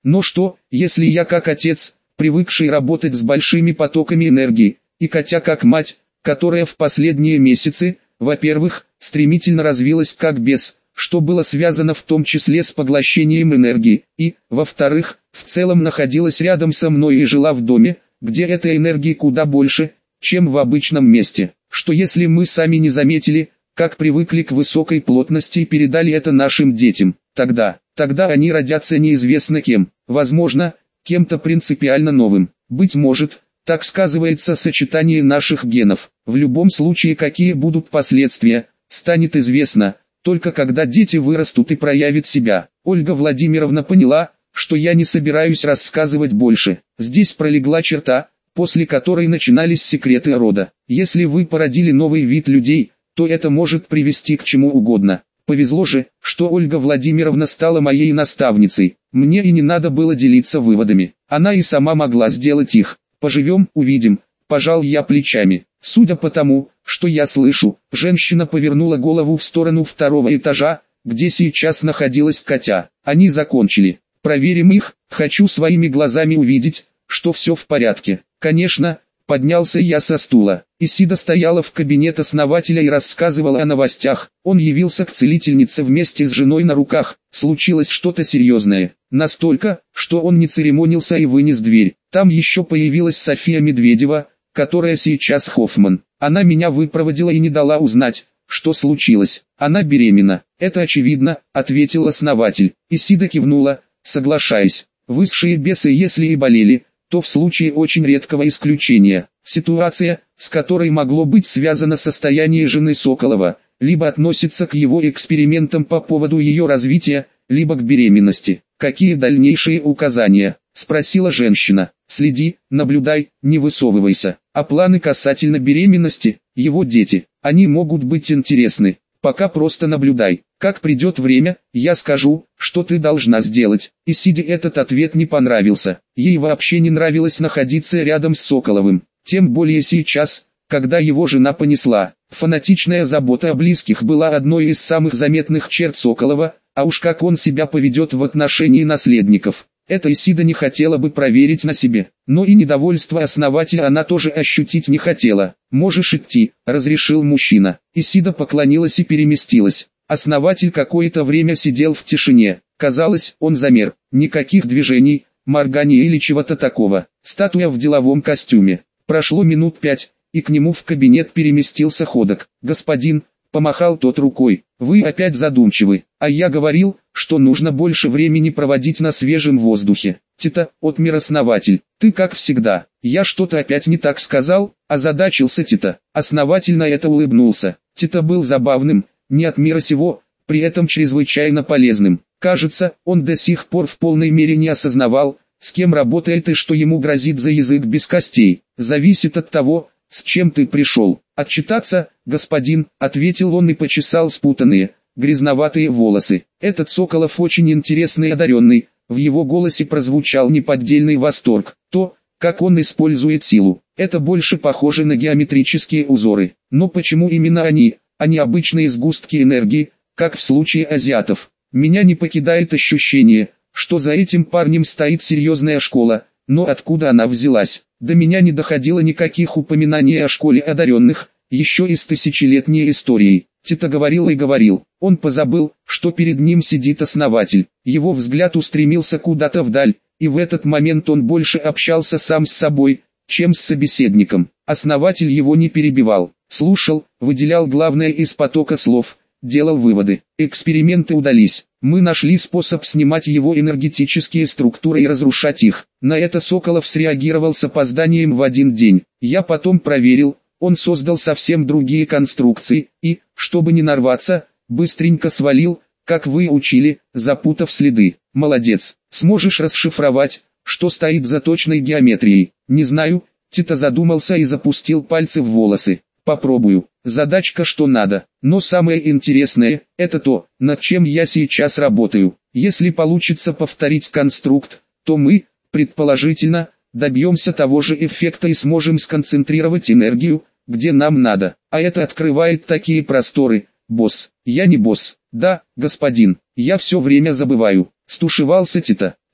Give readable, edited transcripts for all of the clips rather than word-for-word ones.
Но что, если я как отец, привыкший работать с большими потоками энергии, и Катя как мать, которая в последние месяцы, во-первых, стремительно развилась как бес, что было связано в том числе с поглощением энергии, и, во-вторых, в целом находилась рядом со мной и жила в доме, где этой энергии куда больше, чем в обычном месте, что если мы сами не заметили, как привыкли к высокой плотности и передали это нашим детям, тогда они родятся неизвестно кем, возможно, кем-то принципиально новым, быть может, так сказывается сочетание наших генов. В любом случае, какие будут последствия, станет известно, только когда дети вырастут и проявят себя. Ольга Владимировна поняла, что я не собираюсь рассказывать больше. Здесь пролегла черта, после которой начинались секреты рода. Если вы породили новый вид людей, то это может привести к чему угодно. Повезло же, что Ольга Владимировна стала моей наставницей. Мне и не надо было делиться выводами. Она и сама могла сделать их. Поживем, увидим. Пожал я плечами. Судя по тому, что я слышу, женщина повернула голову в сторону второго этажа, где сейчас находилась Катя. Они закончили. Проверим их, хочу своими глазами увидеть, что все в порядке. Конечно, поднялся я со стула. Исида стояла в кабинете основателя и рассказывала о новостях. Он явился к целительнице вместе с женой на руках. Случилось что-то серьезное. Настолько, что он не церемонился и вынес дверь. Там еще появилась София Медведева, которая сейчас Хоффман. Она меня выпроводила и не дала узнать, что случилось. Она беременна. Это очевидно, ответил основатель. Исида кивнула, соглашаясь. Высшие бесы если и болели, то в случае очень редкого исключения. Ситуация, с которой могло быть связано состояние жены Соколова, либо относится к его экспериментам по поводу ее развития, либо к беременности. «Какие дальнейшие указания?» – спросила женщина. «Следи, наблюдай, не высовывайся. А планы касательно беременности, его дети, они могут быть интересны. Пока просто наблюдай. Как придет время, я скажу, что ты должна сделать». Исиде этот ответ не понравился. Ей вообще не нравилось находиться рядом с Соколовым. Тем более сейчас, когда его жена понесла. Фанатичная забота о близких была одной из самых заметных черт Соколова, а уж как он себя поведет в отношении наследников. Это Исида не хотела бы проверить на себе, но и недовольство основателя она тоже ощутить не хотела. «Можешь идти», — разрешил мужчина. Исида поклонилась и переместилась. Основатель какое-то время сидел в тишине. Казалось, он замер. Никаких движений, моргания или чего-то такого. Статуя в деловом костюме. Прошло минут 5, и к нему в кабинет переместился Ходок. «Господин», — помахал тот рукой, — «вы опять задумчивы, а я говорил, что нужно больше времени проводить на свежем воздухе». «Тита», — отмер основатель, — «ты как всегда». «Я что-то опять не так сказал?» — озадачился Тита. Основатель на это улыбнулся. Тита был забавным, не от мира сего, при этом чрезвычайно полезным. Кажется, он до сих пор в полной мере не осознавал, с кем работает и что ему грозит за язык без костей. «Зависит от того, с чем ты пришел». «Отчитаться, господин», — ответил он и почесал спутанные, грязноватые волосы. «Этот Соколов очень интересный и одаренный», в его голосе прозвучал неподдельный восторг. То, как он использует силу, это больше похоже на геометрические узоры. Но почему именно они, а не обычные сгустки энергии, как в случае азиатов? Меня не покидает ощущение, что за этим парнем стоит серьезная школа, но откуда она взялась? До меня не доходило никаких упоминаний о школе одаренных, еще и с тысячелетней историей. Тита говорил и говорил, он позабыл, что перед ним сидит основатель. Его взгляд устремился куда-то вдаль, и в этот момент он больше общался сам с собой, чем с собеседником. Основатель его не перебивал, слушал, выделял главное из потока слов, делал выводы. Эксперименты удались. Мы нашли способ снимать его энергетические структуры и разрушать их. На это Соколов среагировал с опозданием в 1 день. Я потом проверил, он создал совсем другие конструкции и, чтобы не нарваться, быстренько свалил, как вы учили, запутав следы. Молодец. Сможешь расшифровать, что стоит за точной геометрией? Не знаю. Тита задумался и запустил пальцы в волосы. Попробую. Задачка что надо. Но самое интересное, это то, над чем я сейчас работаю. Если получится повторить конструкт, то мы, предположительно, добьемся того же эффекта и сможем сконцентрировать энергию, где нам надо. А это открывает такие просторы. «Босс, я не босс». «Да, господин, я все время забываю», — стушевался Тита.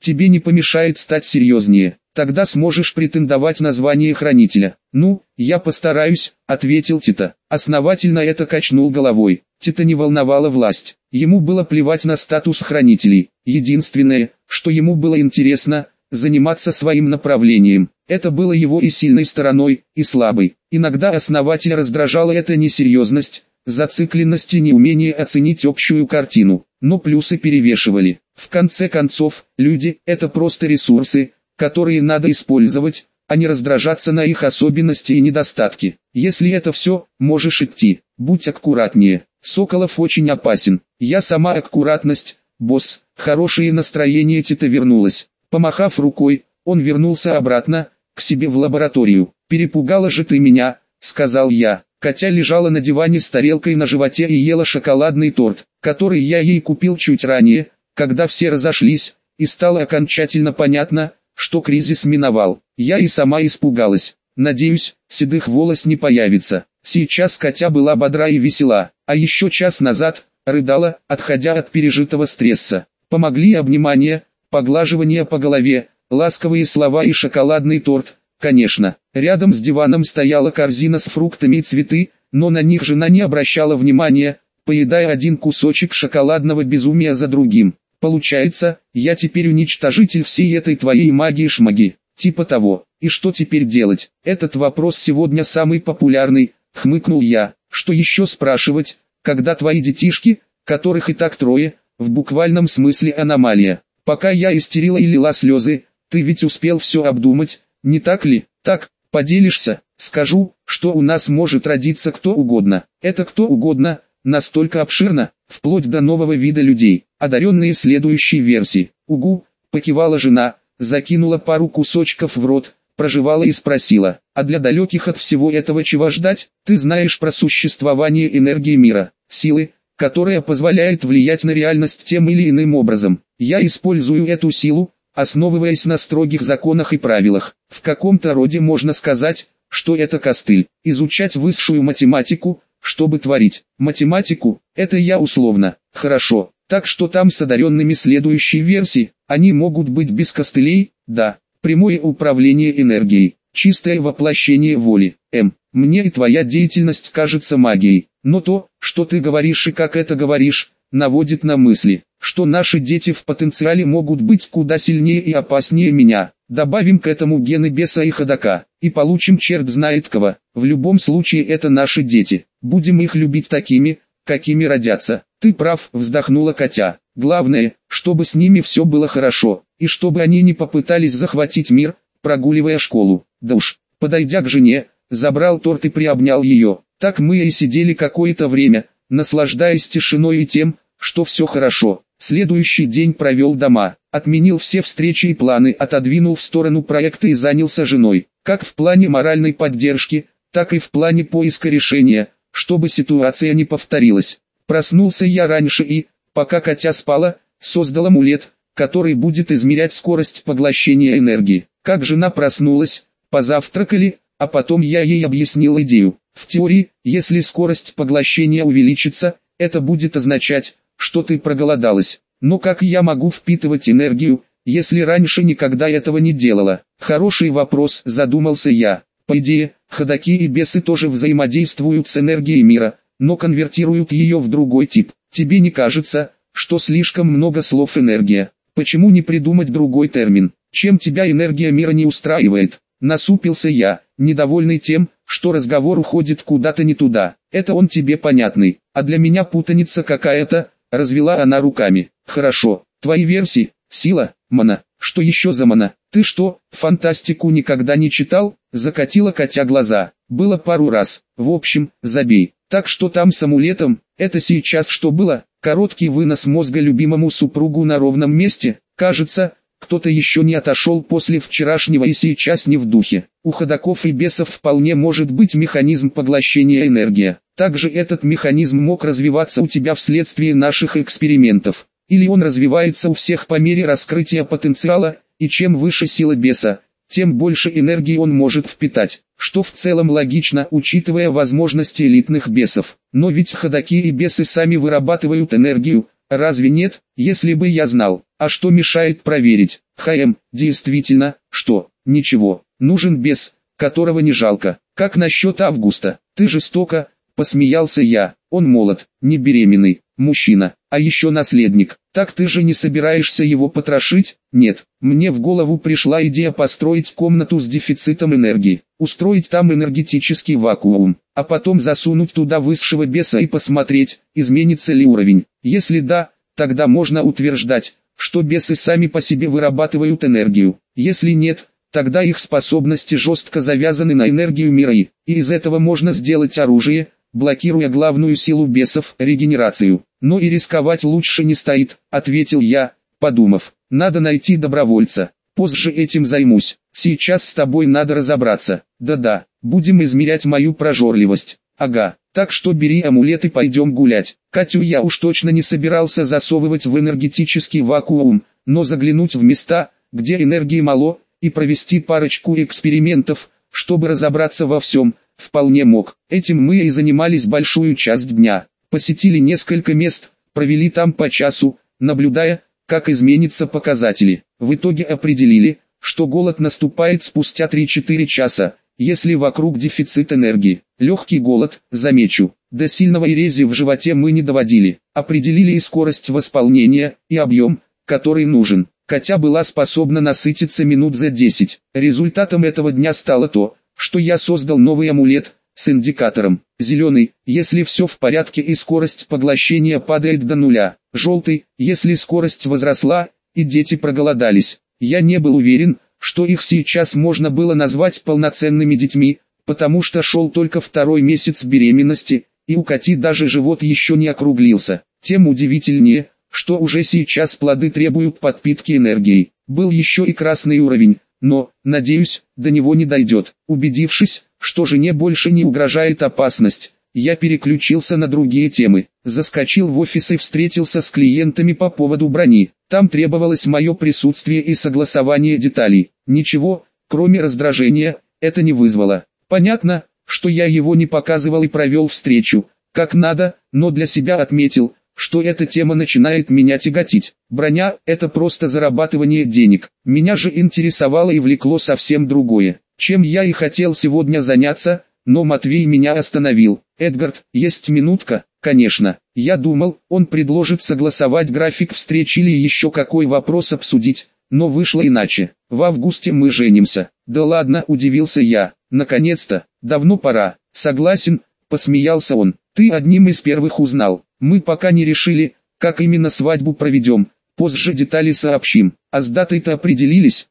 тебе не помешает стать серьезнее. Тогда сможешь претендовать на звание хранителя. Ну, я постараюсь, ответил Тита. Основательно это качнул головой. Тита не волновала власть. Ему было плевать на статус хранителей. Единственное, что ему было интересно, заниматься своим направлением. Это было его и сильной стороной, и слабой. Иногда основателя раздражала эта несерьезность, зацикленность и неумение оценить общую картину. Но плюсы перевешивали. В конце концов, люди – это просто ресурсы, которые надо использовать, а не раздражаться на их особенности и недостатки. Если это все, можешь идти. Будь аккуратнее. Соколов очень опасен. Я сама аккуратность, босс. Хорошее настроение Тита вернулось. Помахав рукой, он вернулся обратно, к себе в лабораторию. «Перепугала же ты меня», — сказал я. Катя лежала на диване с тарелкой на животе и ела шоколадный торт, который я ей купил чуть ранее, когда все разошлись, и стало окончательно понятно, что кризис миновал. Я и сама испугалась. Надеюсь, седых волос не появится. Сейчас Катя была бодра и весела, а еще час назад рыдала, отходя от пережитого стресса. Помогли обнимания, поглаживание по голове, ласковые слова и шоколадный торт. Конечно, рядом с диваном стояла корзина с фруктами и цветы, но на них жена не обращала внимания, поедая один кусочек шоколадного безумия за другим. Получается, я теперь уничтожитель всей этой твоей магии-шмаги. Типа того. И что теперь делать? Этот вопрос сегодня самый популярный, хмыкнул я. Что еще спрашивать, когда твои детишки, которых и так трое, в буквальном смысле аномалия. Пока я истерила и лила слезы, ты ведь успел все обдумать, не так ли? Так, поделишься, скажу, что у нас может родиться кто угодно. Это кто угодно, настолько обширно, вплоть до нового вида людей, одаренные следующей версии. Угу, покивала жена, закинула пару кусочков в рот, прожевала и спросила, а для далеких от всего этого чего ждать? Ты знаешь про существование энергии мира, силы, которая позволяет влиять на реальность тем или иным образом. Я использую эту силу, основываясь на строгих законах и правилах. В каком-то роде можно сказать, что это костыль. Изучать высшую математику, чтобы творить. Математику, это я условно. Хорошо, так что там с одаренными следующей версии, они могут быть без костылей, да. Прямое управление энергией, чистое воплощение воли. Мне и твоя деятельность кажется магией, но то, что ты говоришь и как это говоришь, наводит на мысли, что наши дети в потенциале могут быть куда сильнее и опаснее меня. Добавим к этому гены беса и ходока, и получим черт знает кого. В любом случае это наши дети, будем их любить такими, какими родятся. Ты прав, вздохнула Катя. Главное, чтобы с ними все было хорошо, и чтобы они не попытались захватить мир, прогуливая школу. Да уж, подойдя к жене, забрал торт и приобнял ее. Так мы и сидели какое-то время, наслаждаясь тишиной и тем, что все хорошо. Следующий день провел дома, отменил все встречи и планы, отодвинул в сторону проекта и занялся женой. Как в плане моральной поддержки, так и в плане поиска решения, чтобы ситуация не повторилась. Проснулся я раньше и, пока Катя спала, создал амулет, который будет измерять скорость поглощения энергии. Как жена проснулась, позавтракали, а потом я ей объяснил идею. В теории, если скорость поглощения увеличится, это будет означать, что ты проголодалась. Но как я могу впитывать энергию, если раньше никогда этого не делала? Хороший вопрос, задумался я. По идее, ходоки и бесы тоже взаимодействуют с энергией мира, но конвертируют ее в другой тип. Тебе не кажется, что слишком много слов энергия? Почему не придумать другой термин? Чем тебя энергия мира не устраивает? Насупился я, недовольный тем, что разговор уходит куда-то не туда. Это он тебе понятный, а для меня путаница какая-то, развела она руками. Хорошо, твои версии, сила, мана, что еще за мана? Ты что, фантастику никогда не читал? Закатила Катя глаза. Было пару раз, в общем, забей. Так что там с амулетом, это сейчас что было? Короткий вынос мозга любимому супругу на ровном месте, кажется, кто-то еще не отошел после вчерашнего и сейчас не в духе. У ходоков и бесов вполне может быть механизм поглощения энергии. Также этот механизм мог развиваться у тебя вследствие наших экспериментов. Или он развивается у всех по мере раскрытия потенциала, и чем выше сила беса, тем больше энергии он может впитать. Что в целом логично, учитывая возможности элитных бесов. Но ведь ходоки и бесы сами вырабатывают энергию, разве нет? Если бы я знал. А что мешает проверить? Действительно, что? Ничего, нужен бес, которого не жалко. Как насчет Августа? Ты жестоко, посмеялся я. Он молод, не беременный, мужчина, а еще наследник. Так ты же не собираешься его потрошить? Нет, мне в голову пришла идея построить комнату с дефицитом энергии, устроить там энергетический вакуум, а потом засунуть туда высшего беса и посмотреть, изменится ли уровень. Если да, тогда можно утверждать, что бесы сами по себе вырабатывают энергию. Если нет, тогда их способности жестко завязаны на энергию мира и из этого можно сделать оружие, блокируя главную силу бесов – регенерацию. Но и рисковать лучше не стоит, ответил я, подумав. Надо найти добровольца. Позже этим займусь. Сейчас с тобой надо разобраться. Да-да, будем измерять мою прожорливость. Ага, так что бери амулет и пойдем гулять. Катю я уж точно не собирался засовывать в энергетический вакуум, но заглянуть в места, где энергии мало, и провести парочку экспериментов, чтобы разобраться во всем, вполне мог. Этим мы и занимались большую часть дня. Посетили несколько мест, провели там по часу, наблюдая, как изменятся показатели. В итоге определили, что голод наступает спустя 3-4 часа, если вокруг дефицит энергии. Легкий голод, замечу, до сильного эрезии в животе мы не доводили. Определили и скорость восполнения, и объем, который нужен. Катя была способна насытиться минут за 10. Результатом этого дня стало то, что я создал новый амулет с индикатором. Зеленый, если все в порядке и скорость поглощения падает до нуля. Желтый, если скорость возросла и дети проголодались. Я не был уверен, что их сейчас можно было назвать полноценными детьми, потому что шел только 2-й месяц беременности, и у Кати даже живот еще не округлился. Тем удивительнее, что уже сейчас плоды требуют подпитки энергией. Был еще и красный уровень, но, надеюсь, до него не дойдет. Убедившись, что жене больше не угрожает опасность, я переключился на другие темы. Заскочил в офис и встретился с клиентами по поводу брони. Там требовалось мое присутствие и согласование деталей. Ничего, кроме раздражения, это не вызвало. Понятно, что я его не показывал и провел встречу, как надо, но для себя отметил, что эта тема начинает меня тяготить. Броня – это просто зарабатывание денег. Меня же интересовало и влекло совсем другое, чем я и хотел сегодня заняться, но Матвей меня остановил. «Эдгард, есть минутка?» «Конечно. Я думал, он предложит согласовать график встреч или еще какой вопрос обсудить, но вышло иначе. В августе мы женимся». «Да ладно», – удивился я. «Наконец-то, давно пора». «Согласен», – посмеялся он. «Ты одним из первых узнал. Мы пока не решили, как именно свадьбу проведем, позже детали сообщим. А с датой-то определились,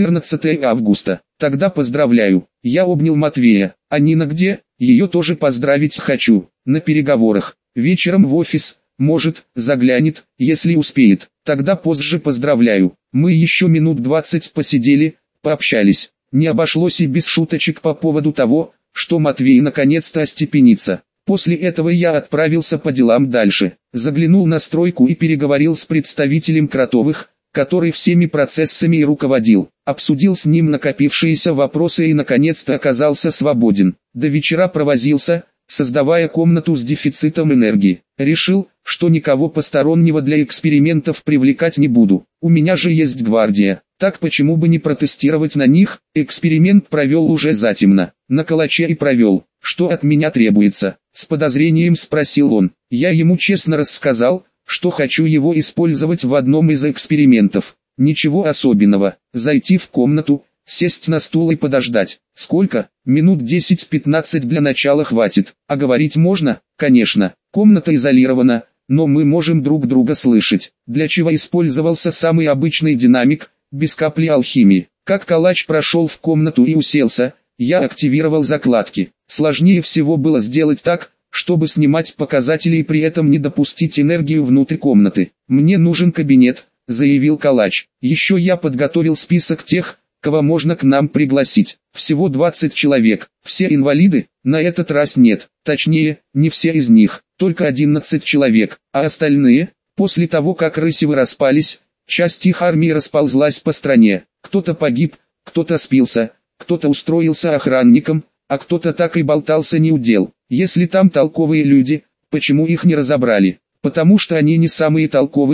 14 августа. Тогда поздравляю». Я обнял Матвея. «А Нина где? Ее тоже поздравить хочу. На переговорах. Вечером в офис, может, заглянет, если успеет. Тогда позже поздравляю». Мы еще минут 20 посидели, пообщались. Не обошлось и без шуточек по поводу того, что Матвей наконец-то остепенится. После этого я отправился по делам дальше. Заглянул на стройку и переговорил с представителем Кротовых, который всеми процессами и руководил. Обсудил с ним накопившиеся вопросы и наконец-то оказался свободен. До вечера провозился, создавая комнату с дефицитом энергии. Решил, что никого постороннего для экспериментов привлекать не буду. У меня же есть гвардия. Так почему бы не протестировать на них? Эксперимент провел уже затемно. На калаче и провел. «Что от меня требуется?» — с подозрением спросил он. Я ему честно рассказал, что хочу его использовать в одном из экспериментов. Ничего особенного. Зайти в комнату, сесть на стул и подождать. Сколько? Минут 10-15 для начала хватит. А говорить можно? Конечно. Комната изолирована, но мы можем друг друга слышать. Для чего использовался самый обычный динамик, без капли алхимии. Как калач прошел в комнату и уселся, я активировал закладки. Сложнее всего было сделать так, чтобы снимать показатели и при этом не допустить энергию внутрь комнаты. «Мне нужен кабинет», — заявил калач. «Еще я подготовил список тех, кого можно к нам пригласить. Всего 20 человек. Все инвалиды? На этот раз нет. Точнее, не все из них, только 11 человек. А остальные? После того, как рысевы распались, часть их армии расползлась по стране. Кто-то погиб, кто-то спился, кто-то устроился охранником, а кто-то так и болтался неудел. Если там толковые люди, почему их не разобрали? Потому что они не самые толковые,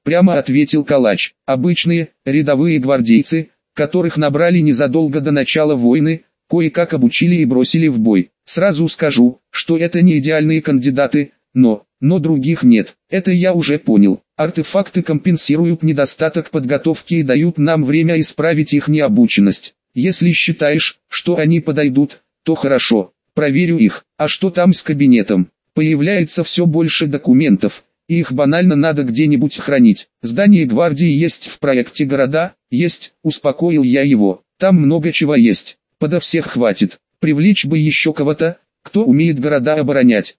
прямо ответил Калач. Обычные, рядовые гвардейцы, которых набрали незадолго до начала войны, кое-как обучили и бросили в бой. Сразу скажу, что это не идеальные кандидаты, но других нет. Это я уже понял. Артефакты компенсируют недостаток подготовки и дают нам время исправить их необученность. Если считаешь, что они подойдут, то хорошо. Проверю их. А что там с кабинетом? Появляется все больше документов, и их банально надо где-нибудь хранить. Здание гвардии есть в проекте города? Есть, успокоил я его. Там много чего есть. Подо всех хватит. Привлечь бы еще кого-то, кто умеет города оборонять.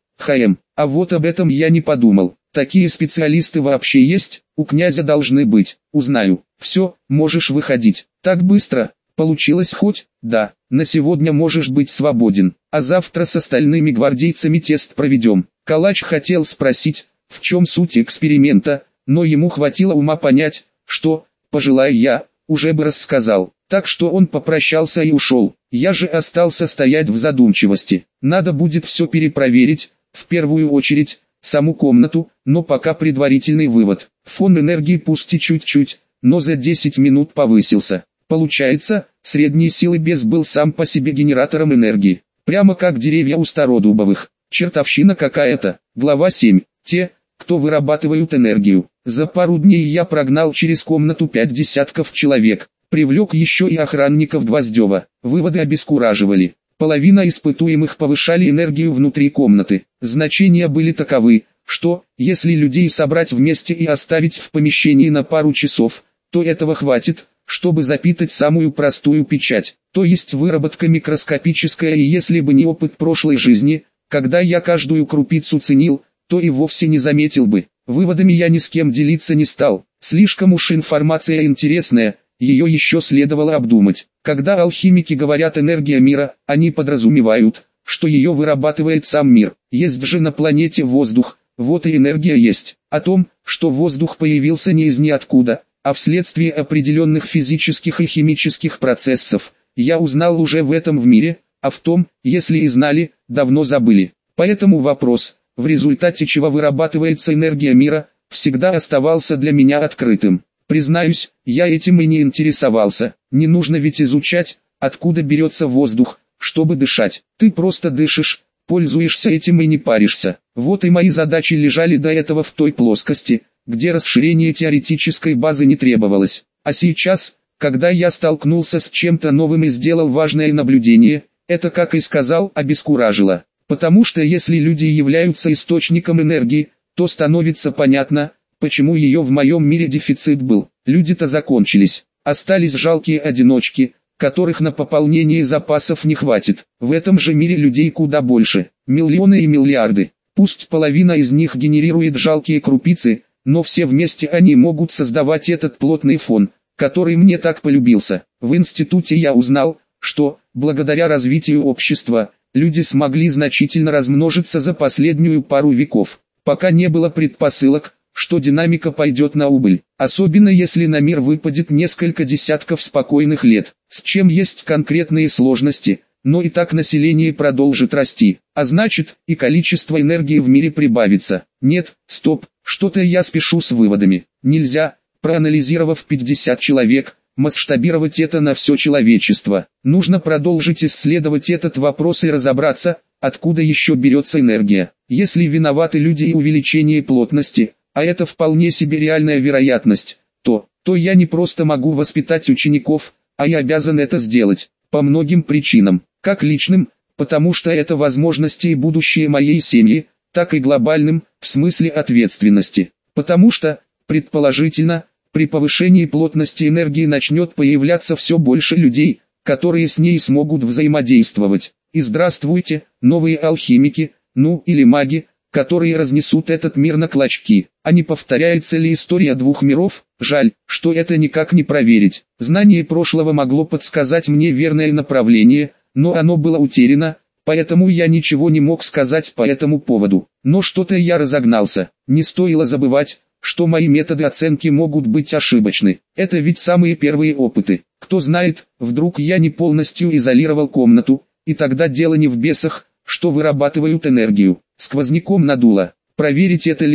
А вот об этом я не подумал. Такие специалисты вообще есть? У князя должны быть. Узнаю. Все, можешь выходить. Так быстро? Получилось хоть? Да. На сегодня можешь быть свободен. А завтра с остальными гвардейцами тест проведем. Калач хотел спросить, в чем суть эксперимента, но ему хватило ума понять, что, пожелая я, уже бы рассказал. Так что он попрощался и ушел. Я же остался стоять в задумчивости. Надо будет все перепроверить, в первую очередь, саму комнату, но пока предварительный вывод. Фон энергии пусть и чуть-чуть, но за 10 минут повысился. Получается, средней силы бес был сам по себе генератором энергии. Прямо как деревья у стародубовых. Чертовщина какая-то. Глава 7. Те, кто вырабатывают энергию. За пару дней я прогнал через комнату 5 десятков человек. Привлек еще и охранников Гвоздева. Выводы обескураживали. Половина испытуемых повышали энергию внутри комнаты. Значения были таковы, что, если людей собрать вместе и оставить в помещении на пару часов, то этого хватит, чтобы запитать самую простую печать, то есть выработка микроскопическая, и если бы не опыт прошлой жизни, когда я каждую крупицу ценил, то и вовсе не заметил бы. Выводами я ни с кем делиться не стал, слишком уж информация интересная, ее еще следовало обдумать. Когда алхимики говорят «энергия мира», они подразумевают, что ее вырабатывает сам мир. Есть же на планете воздух, вот и энергия есть. О том, что воздух появился не из ниоткуда, а вследствие определенных физических и химических процессов, я узнал уже в этом мире, а в том, если и знали, давно забыли. Поэтому вопрос, в результате чего вырабатывается энергия мира, всегда оставался для меня открытым. Признаюсь, я этим и не интересовался. Не нужно ведь изучать, откуда берется воздух, чтобы дышать. Ты просто дышишь, пользуешься этим и не паришься. Вот и мои задачи лежали до этого в той плоскости, где расширение теоретической базы не требовалось. А сейчас, когда я столкнулся с чем-то новым и сделал важное наблюдение, это, как и сказал, обескуражило. Потому что если люди являются источником энергии, то становится понятно, почему ее в моем мире дефицит был. Люди-то закончились, остались жалкие одиночки, которых на пополнение запасов не хватит. В этом же мире людей куда больше, миллионы и миллиарды. Пусть половина из них генерирует жалкие крупицы, но все вместе они могут создавать этот плотный фон, который мне так полюбился. В институте я узнал, что, благодаря развитию общества, люди смогли значительно размножиться за последнюю пару веков, пока не было предпосылок, что динамика пойдет на убыль, особенно если на мир выпадет несколько десятков спокойных лет, с чем есть конкретные сложности, но и так население продолжит расти, а значит, и количество энергии в мире прибавится. Нет, стоп, что-то я спешу с выводами. Нельзя, проанализировав 50 человек, масштабировать это на все человечество. Нужно продолжить исследовать этот вопрос и разобраться, откуда еще берется энергия. Если виноваты люди и увеличение плотности, а это вполне себе реальная вероятность, то я не просто могу воспитать учеников, а я обязан это сделать, по многим причинам, как личным, потому что это возможности и будущее моей семьи, так и глобальным, в смысле ответственности, потому что, предположительно, при повышении плотности энергии начнет появляться все больше людей, которые с ней смогут взаимодействовать. И здравствуйте, новые алхимики, или маги, которые разнесут этот мир на клочки. А не повторяется ли история двух миров? Жаль, что это никак не проверить. Знание прошлого могло подсказать мне верное направление, но оно было утеряно, поэтому я ничего не мог сказать по этому поводу. Но что-то я разогнался. Не стоило забывать, что мои методы оценки могут быть ошибочны. Это ведь самые первые опыты. Кто знает, вдруг я не полностью изолировал комнату, и тогда дело не в бесах, что вырабатывают энергию. Сквозняком надуло. Проверить это легко.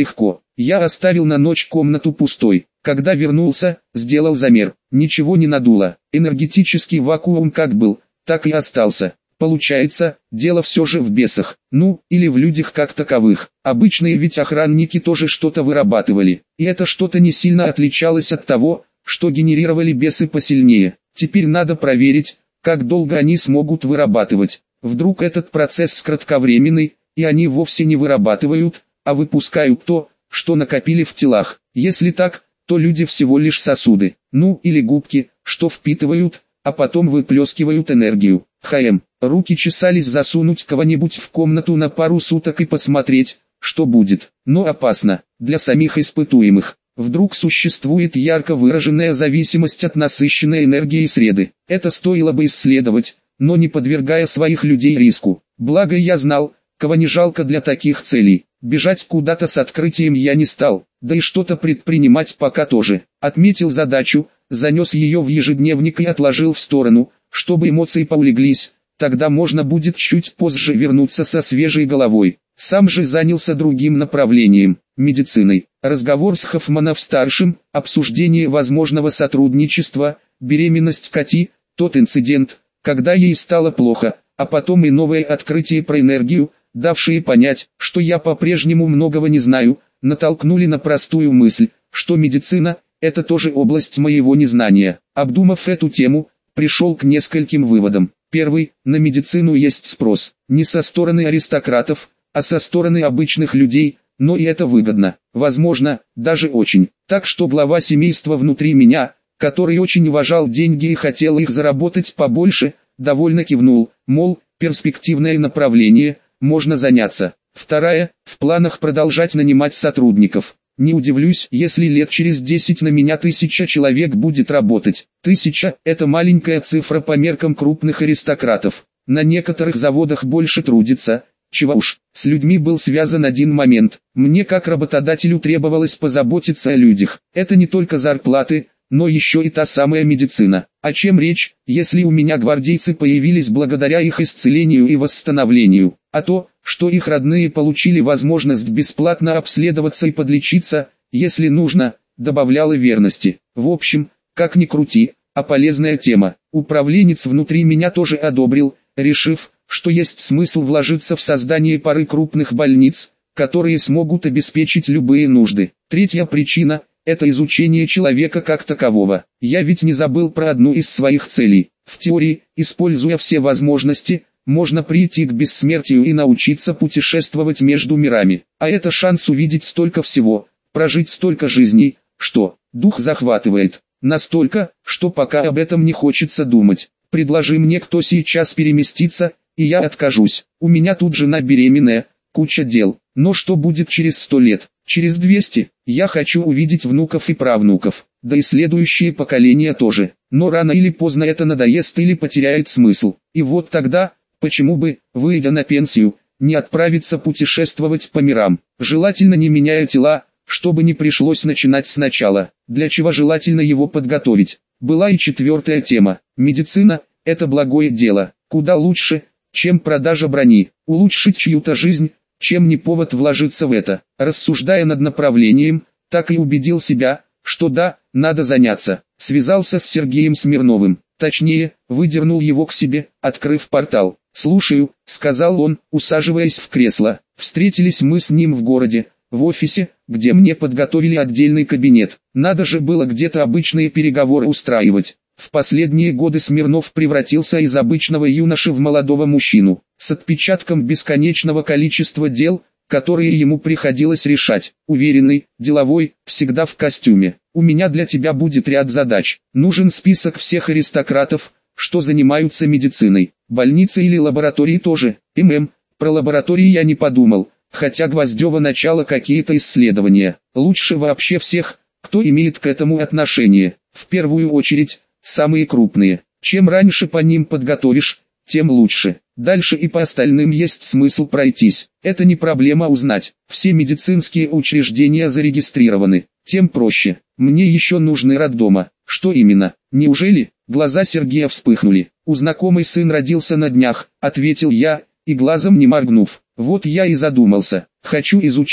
Я оставил на ночь комнату пустой. Когда вернулся, сделал замер. Ничего не надуло. Энергетический вакуум как был, так и остался. Получается, дело все же в бесах, ну, или в людях как таковых. Обычные ведь охранники тоже что-то вырабатывали, и это что-то не сильно отличалось от того, что генерировали бесы посильнее. Теперь надо проверить, как долго они смогут вырабатывать. Вдруг этот процесс кратковременный, и они вовсе не вырабатывают, а выпускают то, что накопили в телах. Если так, то люди всего лишь сосуды, ну или губки, что впитывают, а потом выплескивают энергию. Руки чесались засунуть кого-нибудь в комнату на пару суток и посмотреть, что будет. Но опасно, для самих испытуемых. Вдруг существует ярко выраженная зависимость от насыщенной энергии среды. Это стоило бы исследовать, но не подвергая своих людей риску. Благо я знал, кого не жалко для таких целей. Бежать куда-то с открытием я не стал, да и что-то предпринимать пока тоже. Отметил задачу, занес ее в ежедневник и отложил в сторону, чтобы эмоции поулеглись, тогда можно будет чуть позже вернуться со свежей головой. Сам же занялся другим направлением – медициной. Разговор с Хоффманом-старшим, обсуждение возможного сотрудничества, беременность Кати, тот инцидент, когда ей стало плохо, а потом и новое открытие про энергию, давшие понять, что я по-прежнему многого не знаю, натолкнули на простую мысль, что медицина – это тоже область моего незнания. Обдумав эту тему, пришел к нескольким выводам. Первый – на медицину есть спрос, не со стороны аристократов, а со стороны обычных людей, но и это выгодно, возможно, даже очень. Так что глава семейства внутри меня, который очень уважал деньги и хотел их заработать побольше, довольно кивнул, мол, перспективное направление, можно заняться. Вторая – в планах продолжать нанимать сотрудников. Не удивлюсь, если лет через 10 на меня 1000 человек будет работать. 1000 – это маленькая цифра по меркам крупных аристократов. На некоторых заводах больше трудится. Чего уж, с людьми был связан один момент. Мне как работодателю требовалось позаботиться о людях. Это не только зарплаты, но еще и та самая медицина. О чем речь, если у меня гвардейцы появились благодаря их исцелению и восстановлению? А то, что их родные получили возможность бесплатно обследоваться и подлечиться, если нужно, добавляло верности. В общем, как ни крути, а полезная тема. Управленец внутри меня тоже одобрил, решив, что есть смысл вложиться в создание пары крупных больниц, которые смогут обеспечить любые нужды. Третья причина – это изучение человека как такового. Я ведь не забыл про одну из своих целей. В теории, используя все возможности, можно прийти к бессмертию и научиться путешествовать между мирами. А это шанс увидеть столько всего, прожить столько жизней, что дух захватывает. Настолько, что пока об этом не хочется думать. Предложи мне кто сейчас переместиться, и я откажусь. У меня тут жена беременная, куча дел. Но что будет через 100 лет? Через 200? Я хочу увидеть внуков и правнуков. Да и следующие поколения тоже. Но рано или поздно это надоест или потеряет смысл. И вот тогда, почему бы, выйдя на пенсию, не отправиться путешествовать по мирам? Желательно не меняя тела, чтобы не пришлось начинать сначала. Для чего желательно его подготовить? Была и четвертая тема. Медицина – это благое дело. Куда лучше, чем продажа брони. Улучшить чью-то жизнь, чем не повод вложиться в это. Рассуждая над направлением, так и убедил себя, что да, надо заняться. Связался с Сергеем Смирновым. Точнее, выдернул его к себе, открыв портал. «Слушаю», — сказал он, усаживаясь в кресло. Встретились мы с ним в городе, в офисе, где мне подготовили отдельный кабинет. Надо же было где-то обычные переговоры устраивать. В последние годы Смирнов превратился из обычного юноши в молодого мужчину, с отпечатком бесконечного количества дел, которые ему приходилось решать. Уверенный, деловой, всегда в костюме. «У меня для тебя будет ряд задач. Нужен список всех аристократов, что занимаются медициной. Больницы или лаборатории тоже. Про лаборатории я не подумал, хотя Гвоздева начало какие-то исследования. Лучше вообще всех, кто имеет к этому отношение. В первую очередь, самые крупные. Чем раньше по ним подготовишь, тем лучше. Дальше и по остальным есть смысл пройтись. Это не проблема узнать. Все медицинские учреждения зарегистрированы. Тем проще. Мне еще нужны роддома. Что именно? Неужели? Глаза Сергея вспыхнули. У знакомой сын родился на днях, ответил я, и глазом не моргнув. Вот я и задумался. Хочу изучить,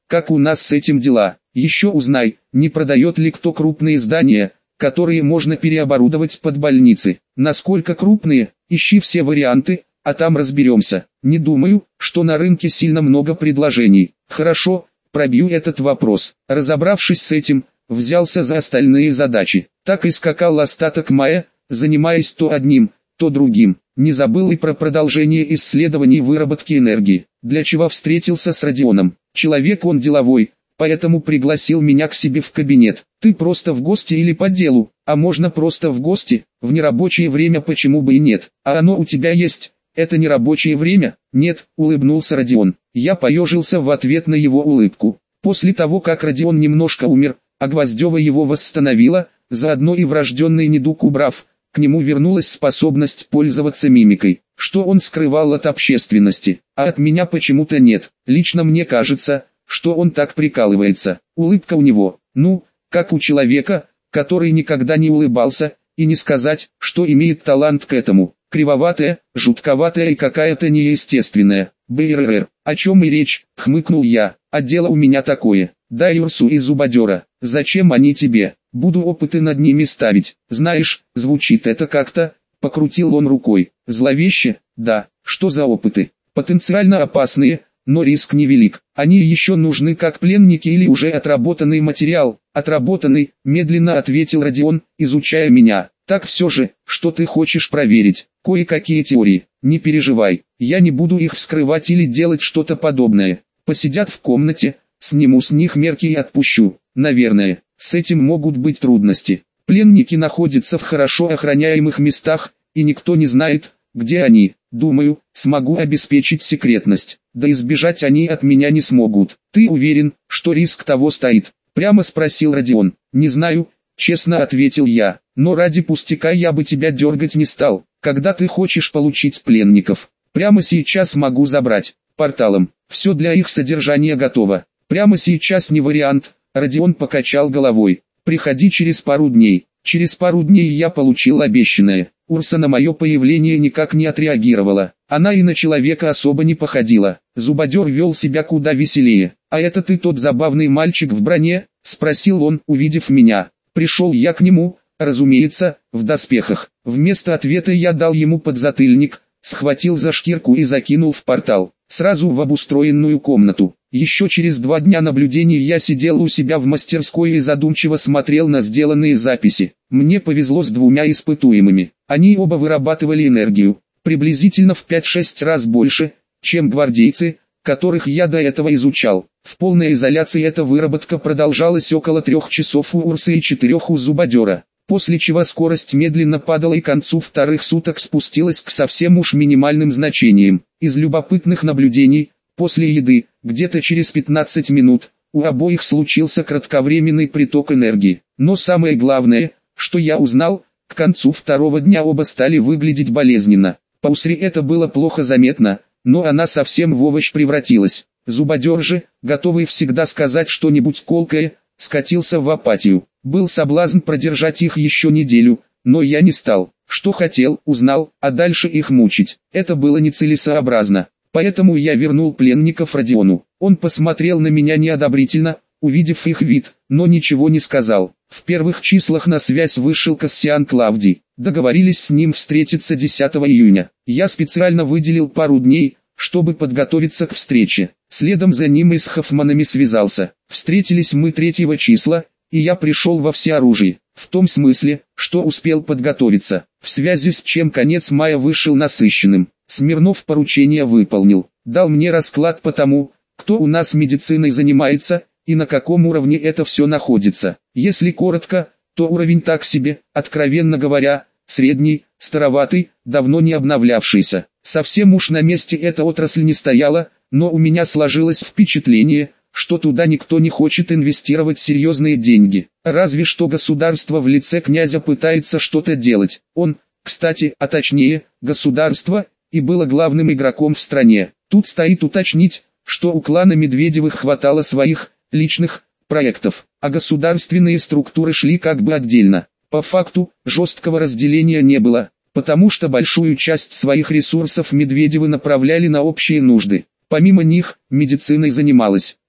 как у нас с этим дела. Еще узнай, не продает ли кто крупные здания, которые можно переоборудовать под больницы. Насколько крупные, ищи все варианты, а там разберемся. Не думаю, что на рынке сильно много предложений. Хорошо, пробью этот вопрос. Разобравшись с этим, взялся за остальные задачи. Так и скакал остаток мая, занимаясь то одним, то другим. Не забыл и про продолжение исследований выработки энергии, для чего встретился с Родионом. Человек он деловой, поэтому пригласил меня к себе в кабинет. Ты просто в гости или по делу? А можно просто в гости, в нерабочее время, почему бы и нет? А оно у тебя есть? Это нерабочее время? Нет, улыбнулся Родион. Я поежился в ответ на его улыбку. После того, как Родион немножко умер, а Гвоздева его восстановила, заодно и врожденный недуг убрав, к нему вернулась способность пользоваться мимикой, что он скрывал от общественности, а от меня почему-то нет. Лично мне кажется, что он так прикалывается. Улыбка у него, ну, как у человека, который никогда не улыбался, и не сказать, что имеет талант к этому. Кривоватая, жутковатая и какая-то неестественная. БРР. О чем и речь, хмыкнул я. А дело у меня такое. Дай Урсу и Зубодера. Зачем они тебе? Буду опыты над ними ставить. Знаешь, звучит это как-то. Покрутил он рукой. Зловеще? Да. Что за опыты? Потенциально опасные, но риск невелик. Они еще нужны как пленники или уже отработанный материал? Отработанный, медленно ответил Родион, изучая меня. Так все же, что ты хочешь проверить? Кое-какие теории. Не переживай, я не буду их вскрывать или делать что-то подобное. Посидят в комнате, сниму с них мерки и отпущу. Наверное, с этим могут быть трудности. Пленники находятся в хорошо охраняемых местах, и никто не знает, где они. Думаю, смогу обеспечить секретность. Да избежать они от меня не смогут. Ты уверен, что риск того стоит? Прямо спросил Родион. Не знаю, честно ответил я. Но ради пустяка я бы тебя дергать не стал. Когда ты хочешь получить пленников? Прямо сейчас могу забрать. Порталом. Все для их содержания готово. Прямо сейчас не вариант. Родион покачал головой. Приходи через пару дней. Через пару дней я получил обещанное. Урса на мое появление никак не отреагировала. Она и на человека особо не походила. Зубодер вел себя куда веселее. «А это ты тот забавный мальчик в броне?» — спросил он, увидев меня. Пришел я к нему, разумеется, в доспехах. Вместо ответа я дал ему подзатыльник, схватил за шкирку и закинул в портал. Сразу в обустроенную комнату. Еще через 2 дня наблюдений я сидел у себя в мастерской и задумчиво смотрел на сделанные записи. Мне повезло с 2 испытуемыми. Они оба вырабатывали энергию, приблизительно в 5-6 раз больше, чем гвардейцы, которых я до этого изучал. В полной изоляции эта выработка продолжалась около 3 часов у Урсы и 4 у Зубодера. После чего скорость медленно падала и к концу 2 суток спустилась к совсем уж минимальным значениям. Из любопытных наблюдений, после еды, где-то через 15 минут, у обоих случился кратковременный приток энергии. Но самое главное, что я узнал, к концу 2 дня оба стали выглядеть болезненно. По Урсе это было плохо заметно, но она совсем в овощ превратилась. Зубодер же, готовый всегда сказать что-нибудь колкое, скатился в апатию. Был соблазн продержать их еще неделю, но я не стал. Что хотел, узнал, а дальше их мучить. Это было нецелесообразно. Поэтому я вернул пленников Родиону. Он посмотрел на меня неодобрительно, увидев их вид, но ничего не сказал. В первых числах на связь вышел Кассиан Клавдий. Договорились с ним встретиться 10 июня. Я специально выделил пару дней, чтобы подготовиться к встрече. Следом за ним и с Хоффманами связался. Встретились мы 3 числа, и я пришел во всеоружии. В том смысле, что успел подготовиться, в связи с чем конец мая вышел насыщенным. Смирнов поручение выполнил. Дал мне расклад по тому, кто у нас медициной занимается, и на каком уровне это все находится. Если коротко, то уровень так себе, откровенно говоря, средний, староватый, давно не обновлявшийся. Совсем уж на месте эта отрасль не стояла, но у меня сложилось впечатление, что туда никто не хочет инвестировать серьезные деньги. Разве что государство в лице князя пытается что-то делать. Он, кстати, а точнее, государство, и было главным игроком в стране. Тут стоит уточнить, что у клана Медведевых хватало своих, личных, проектов, а государственные структуры шли как бы отдельно. По факту, жесткого разделения не было, потому что большую часть своих ресурсов Медведевы направляли на общие нужды. Помимо них, медициной занималась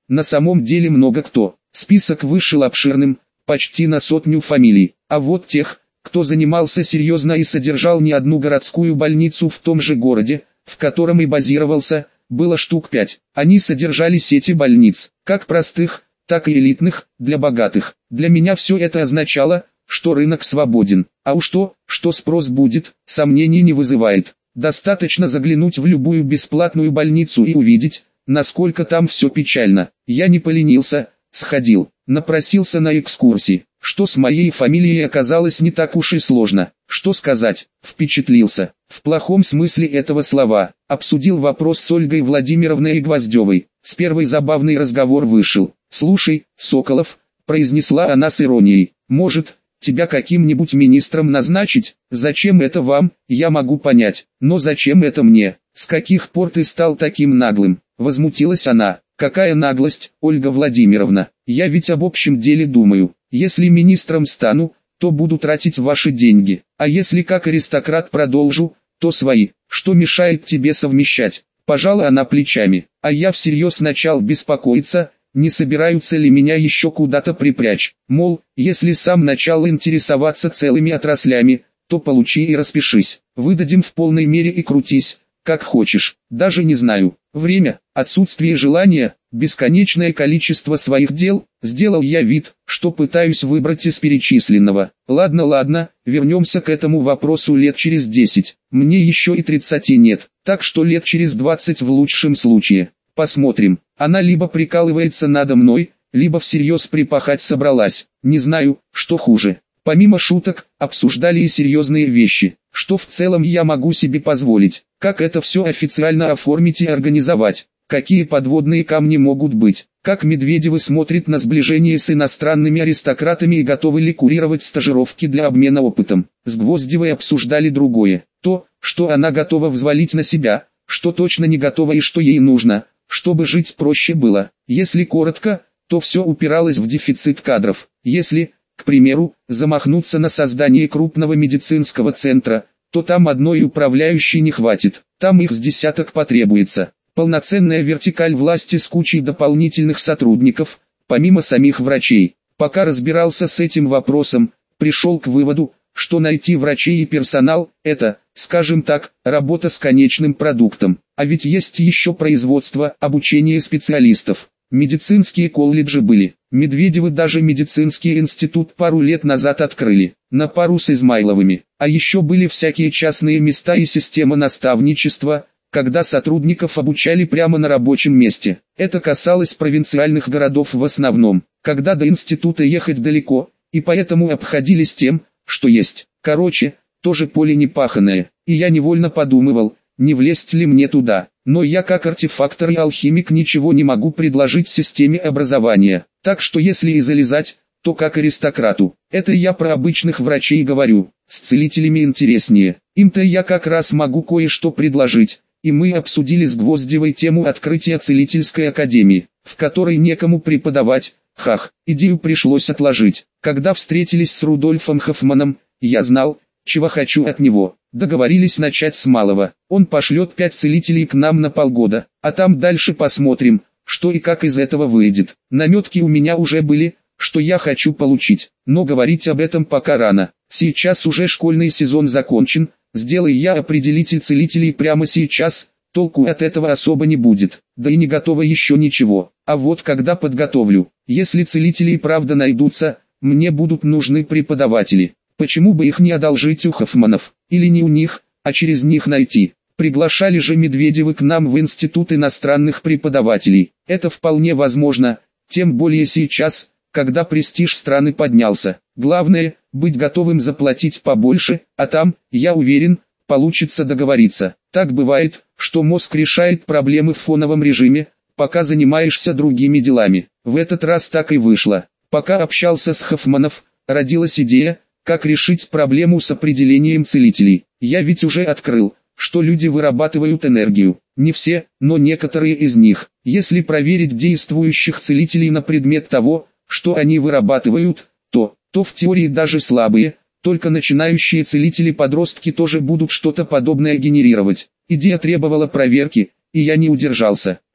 На самом деле много кто. Список вышел обширным, почти на 100 фамилий. А вот тех, кто занимался серьезно и содержал не одну городскую больницу в том же городе, в котором и базировался, было штук 5. Они содержали сети больниц, как простых, так и элитных, для богатых. Для меня все это означало, что рынок свободен. А уж то, что спрос будет, сомнений не вызывает. Достаточно заглянуть в любую бесплатную больницу и увидеть, насколько там все печально. Я не поленился, сходил, напросился на экскурсии. Что с моей фамилией оказалось не так уж и сложно. Что сказать, впечатлился, в плохом смысле этого слова. Обсудил вопрос с Ольгой Владимировной Гвоздевой. С первой забавный разговор вышел. «Слушай, Соколов», — произнесла она с иронией, — «может, тебя каким-нибудь министром назначить? Зачем это вам, я могу понять, но зачем это мне? С каких пор ты стал таким наглым?» Возмутилась она. «Какая наглость, Ольга Владимировна, я ведь об общем деле думаю. Если министром стану, то буду тратить ваши деньги, а если как аристократ продолжу, то свои. Что мешает тебе совмещать?» Пожала она плечами, а я всерьез начал беспокоиться, не собираются ли меня еще куда-то припрячь. Мол, если сам начал интересоваться целыми отраслями, то получи и распишись. Выдадим в полной мере и крутись, как хочешь. Даже не знаю. Время, отсутствие желания, бесконечное количество своих дел. Сделал я вид, что пытаюсь выбрать из перечисленного. Ладно, вернемся к этому вопросу лет через 10. Мне еще и 30 нет, так что лет через 20 в лучшем случае. Посмотрим. Она либо прикалывается надо мной, либо всерьез припахать собралась. Не знаю, что хуже. Помимо шуток, обсуждали и серьезные вещи. Что в целом я могу себе позволить? Как это все официально оформить и организовать? Какие подводные камни могут быть? Как Медведевы смотрят на сближение с иностранными аристократами и готовы ли курировать стажировки для обмена опытом? С Гвоздевой обсуждали другое. То, что она готова взвалить на себя, что точно не готова и что ей нужно, чтобы жить проще было. Если коротко, то все упиралось в дефицит кадров. Если, к примеру, замахнуться на создание крупного медицинского центра, то там одной управляющей не хватит, там их с десяток потребуется. Полноценная вертикаль власти с кучей дополнительных сотрудников, помимо самих врачей. Пока разбирался с этим вопросом, пришел к выводу, что найти врачей и персонал – это, скажем так, работа с конечным продуктом. А ведь есть еще производство, обучение специалистов. Медицинские колледжи были. Медведевы даже медицинский институт пару лет назад открыли, на пару с Измайловыми. А еще были всякие частные места и система наставничества, когда сотрудников обучали прямо на рабочем месте. Это касалось провинциальных городов в основном, когда до института ехать далеко, и поэтому обходились тем, что есть. Короче, тоже поле непаханное, и я невольно подумывал, не влезть ли мне туда. Но я как артефактор и алхимик ничего не могу предложить системе образования, так что если и залезать, то как аристократу. Это я про обычных врачей говорю, с целителями интереснее. Им-то я как раз могу кое-что предложить, и мы обсудили с Гвоздевой тему открытия целительской академии, в которой некому преподавать. Идею пришлось отложить. Когда встретились с Рудольфом Хоффманом, я знал, чего хочу от него. Договорились начать с малого. Он пошлет 5 целителей к нам на полгода, а там дальше посмотрим, что и как из этого выйдет. Наметки у меня уже были, что я хочу получить, но говорить об этом пока рано. Сейчас уже школьный сезон закончен, сделай я определитель целителей прямо сейчас, толку от этого особо не будет, да и не готово еще ничего. А вот когда подготовлю, если целители и правда найдутся, мне будут нужны преподаватели. Почему бы их не одолжить у Хоффманов, или не у них, а через них найти? Приглашали же Медведевы к нам в Институт иностранных преподавателей. Это вполне возможно, тем более сейчас, когда престиж страны поднялся. Главное, быть готовым заплатить побольше, а там, я уверен, получится договориться. Так бывает, что мозг решает проблемы в фоновом режиме, пока занимаешься другими делами. В этот раз так и вышло. Пока общался с Хоффманов, родилась идея, как решить проблему с определением целителей. Я ведь уже открыл, что люди вырабатывают энергию. Не все, но некоторые из них. Если проверить действующих целителей на предмет того, что они вырабатывают, то в теории даже слабые, только начинающие целители-подростки тоже будут что-то подобное генерировать. Идея требовала проверки, и я не удержался.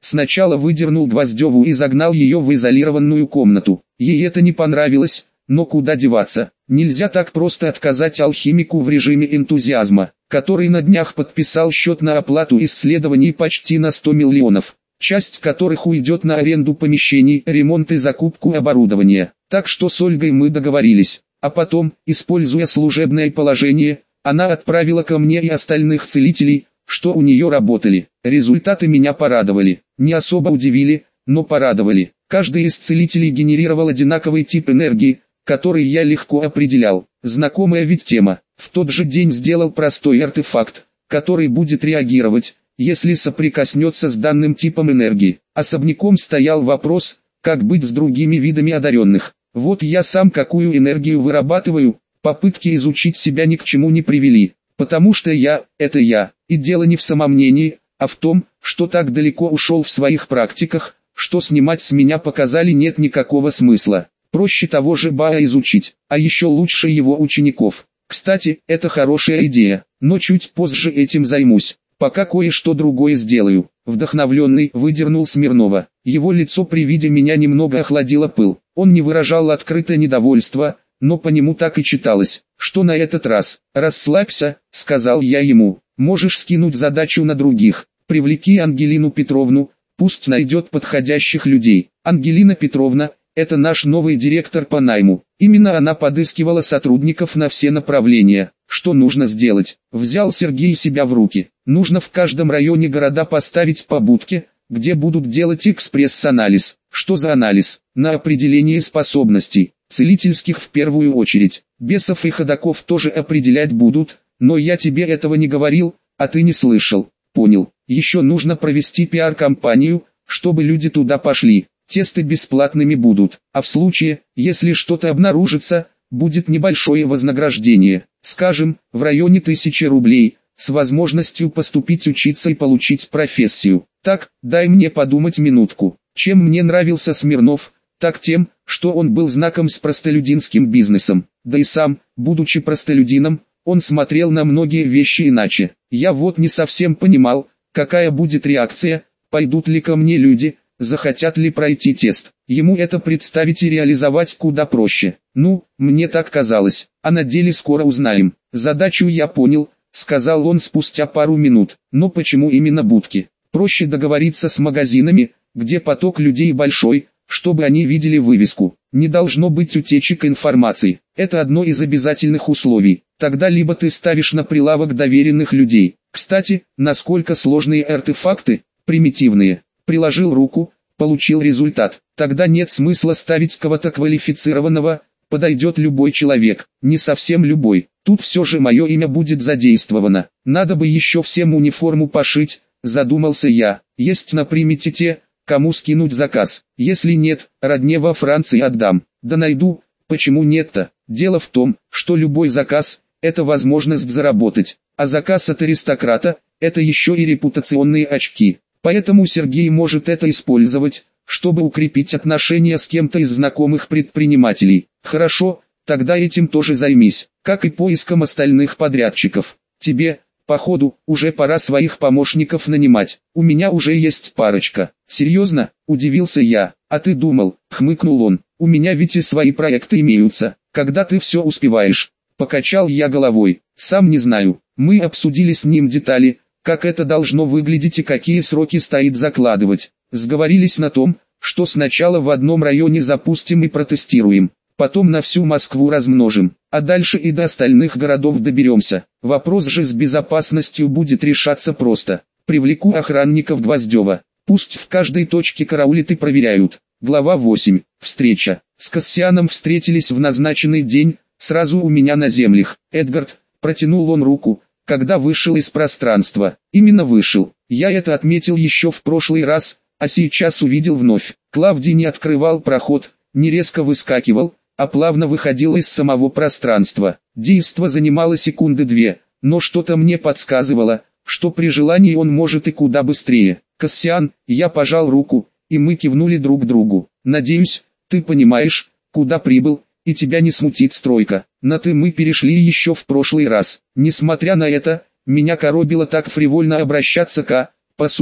Сначала выдернул Гвоздеву и загнал ее в изолированную комнату. Ей это не понравилось, но куда деваться? Нельзя так просто отказать алхимику в режиме энтузиазма, который на днях подписал счет на оплату исследований почти на 100 миллионов, часть которых уйдет на аренду помещений, ремонт и закупку оборудования. Так что с Ольгой мы договорились. А потом, используя служебное положение, она отправила ко мне и остальных целителей, что у нее работали. Результаты меня порадовали. Не особо удивили, но порадовали. Каждый из целителей генерировал одинаковый тип энергии, который я легко определял. Знакомая ведь тема. В тот же день сделал простой артефакт, который будет реагировать, если соприкоснется с данным типом энергии. Особняком стоял вопрос, как быть с другими видами одаренных. Вот я сам какую энергию вырабатываю, попытки изучить себя ни к чему не привели. Потому что я – это я, и дело не в самомнении, а в том, что так далеко ушел в своих практиках, что снимать с меня показали нет никакого смысла. Проще того же Баа изучить, а еще лучше его учеников. Кстати, это хорошая идея, но чуть позже этим займусь. Пока кое-что другое сделаю. Вдохновленный выдернул Смирнова. Его лицо при виде меня немного охладило пыл. Он не выражал открыто недовольства, но по нему так и читалось, что на этот раз. «Расслабься», — сказал я ему, — «можешь скинуть задачу на других. Привлеки Ангелину Петровну, пусть найдет подходящих людей». Ангелина Петровна — это наш новый директор по найму. Именно она подыскивала сотрудников на все направления. Что нужно сделать? Взял Сергей себя в руки. Нужно в каждом районе города поставить по будке, где будут делать экспресс-анализ. Что за анализ? На определение способностей, целительских в первую очередь. Бесов и ходоков тоже определять будут, но я тебе этого не говорил, а ты не слышал. Понял. Еще нужно провести пиар-компанию, чтобы люди туда пошли. Тесты бесплатными будут, а в случае, если что-то обнаружится, будет небольшое вознаграждение, скажем, в районе 1000 рублей, с возможностью поступить учиться и получить профессию. Так, дай мне подумать минутку. Чем мне нравился Смирнов, так тем, что он был знаком с простолюдинским бизнесом. Да и сам, будучи простолюдином, он смотрел на многие вещи иначе. Я вот не совсем понимал, какая будет реакция, пойдут ли ко мне люди, захотят ли пройти тест. Ему это представить и реализовать куда проще. Ну, мне так казалось, а на деле скоро узнаем. Задачу я понял, сказал он спустя пару минут. Но почему именно будки? Проще договориться с магазинами, где поток людей большой, чтобы они видели вывеску. Не должно быть утечек информации. Это одно из обязательных условий. Тогда либо ты ставишь на прилавок доверенных людей. Кстати, насколько сложные артефакты, примитивные. Приложил руку, получил результат. Тогда нет смысла ставить кого-то квалифицированного, подойдет любой человек, не совсем любой. Тут все же мое имя будет задействовано. Надо бы еще всем униформу пошить, задумался я. Есть на примете те, кому скинуть заказ. Если нет, родне во Франции отдам. Да найду, почему нет-то? Дело в том, что любой заказ – это возможность заработать, а заказ от аристократа – это еще и репутационные очки. Поэтому Сергей может это использовать, чтобы укрепить отношения с кем-то из знакомых предпринимателей. Хорошо, тогда этим тоже займись, как и поиском остальных подрядчиков. Тебе, походу, уже пора своих помощников нанимать. У меня уже есть парочка. Серьезно? Удивился я. А ты думал? Хмыкнул он. У меня ведь и свои проекты имеются. Когда ты все успеваешь? Покачал я головой. Сам не знаю. Мы обсудили с ним детали, как это должно выглядеть и какие сроки стоит закладывать. Сговорились на том, что сначала в одном районе запустим и протестируем, потом на всю Москву размножим, а дальше и до остальных городов доберемся. Вопрос же с безопасностью будет решаться просто. Привлеку охранников Гвоздева, пусть в каждой точке караулят и проверяют. Глава 8. Встреча. С Кассианом встретились в назначенный день, сразу у меня на землях. Эдгард, протянул он руку, когда вышел из пространства. Именно вышел. Я это отметил еще в прошлый раз, а сейчас увидел вновь. Клавдий не открывал проход, не резко выскакивал, а плавно выходил из самого пространства. Действо занимало секунды 2, но что-то мне подсказывало, что при желании он может и куда быстрее. «Кассиан», я пожал руку, и мы кивнули друг другу. «Надеюсь, ты понимаешь, куда прибыл, и тебя не смутит стройка. На «ты» мы перешли еще в прошлый раз. Несмотря на это, меня коробило так фривольно обращаться по сути,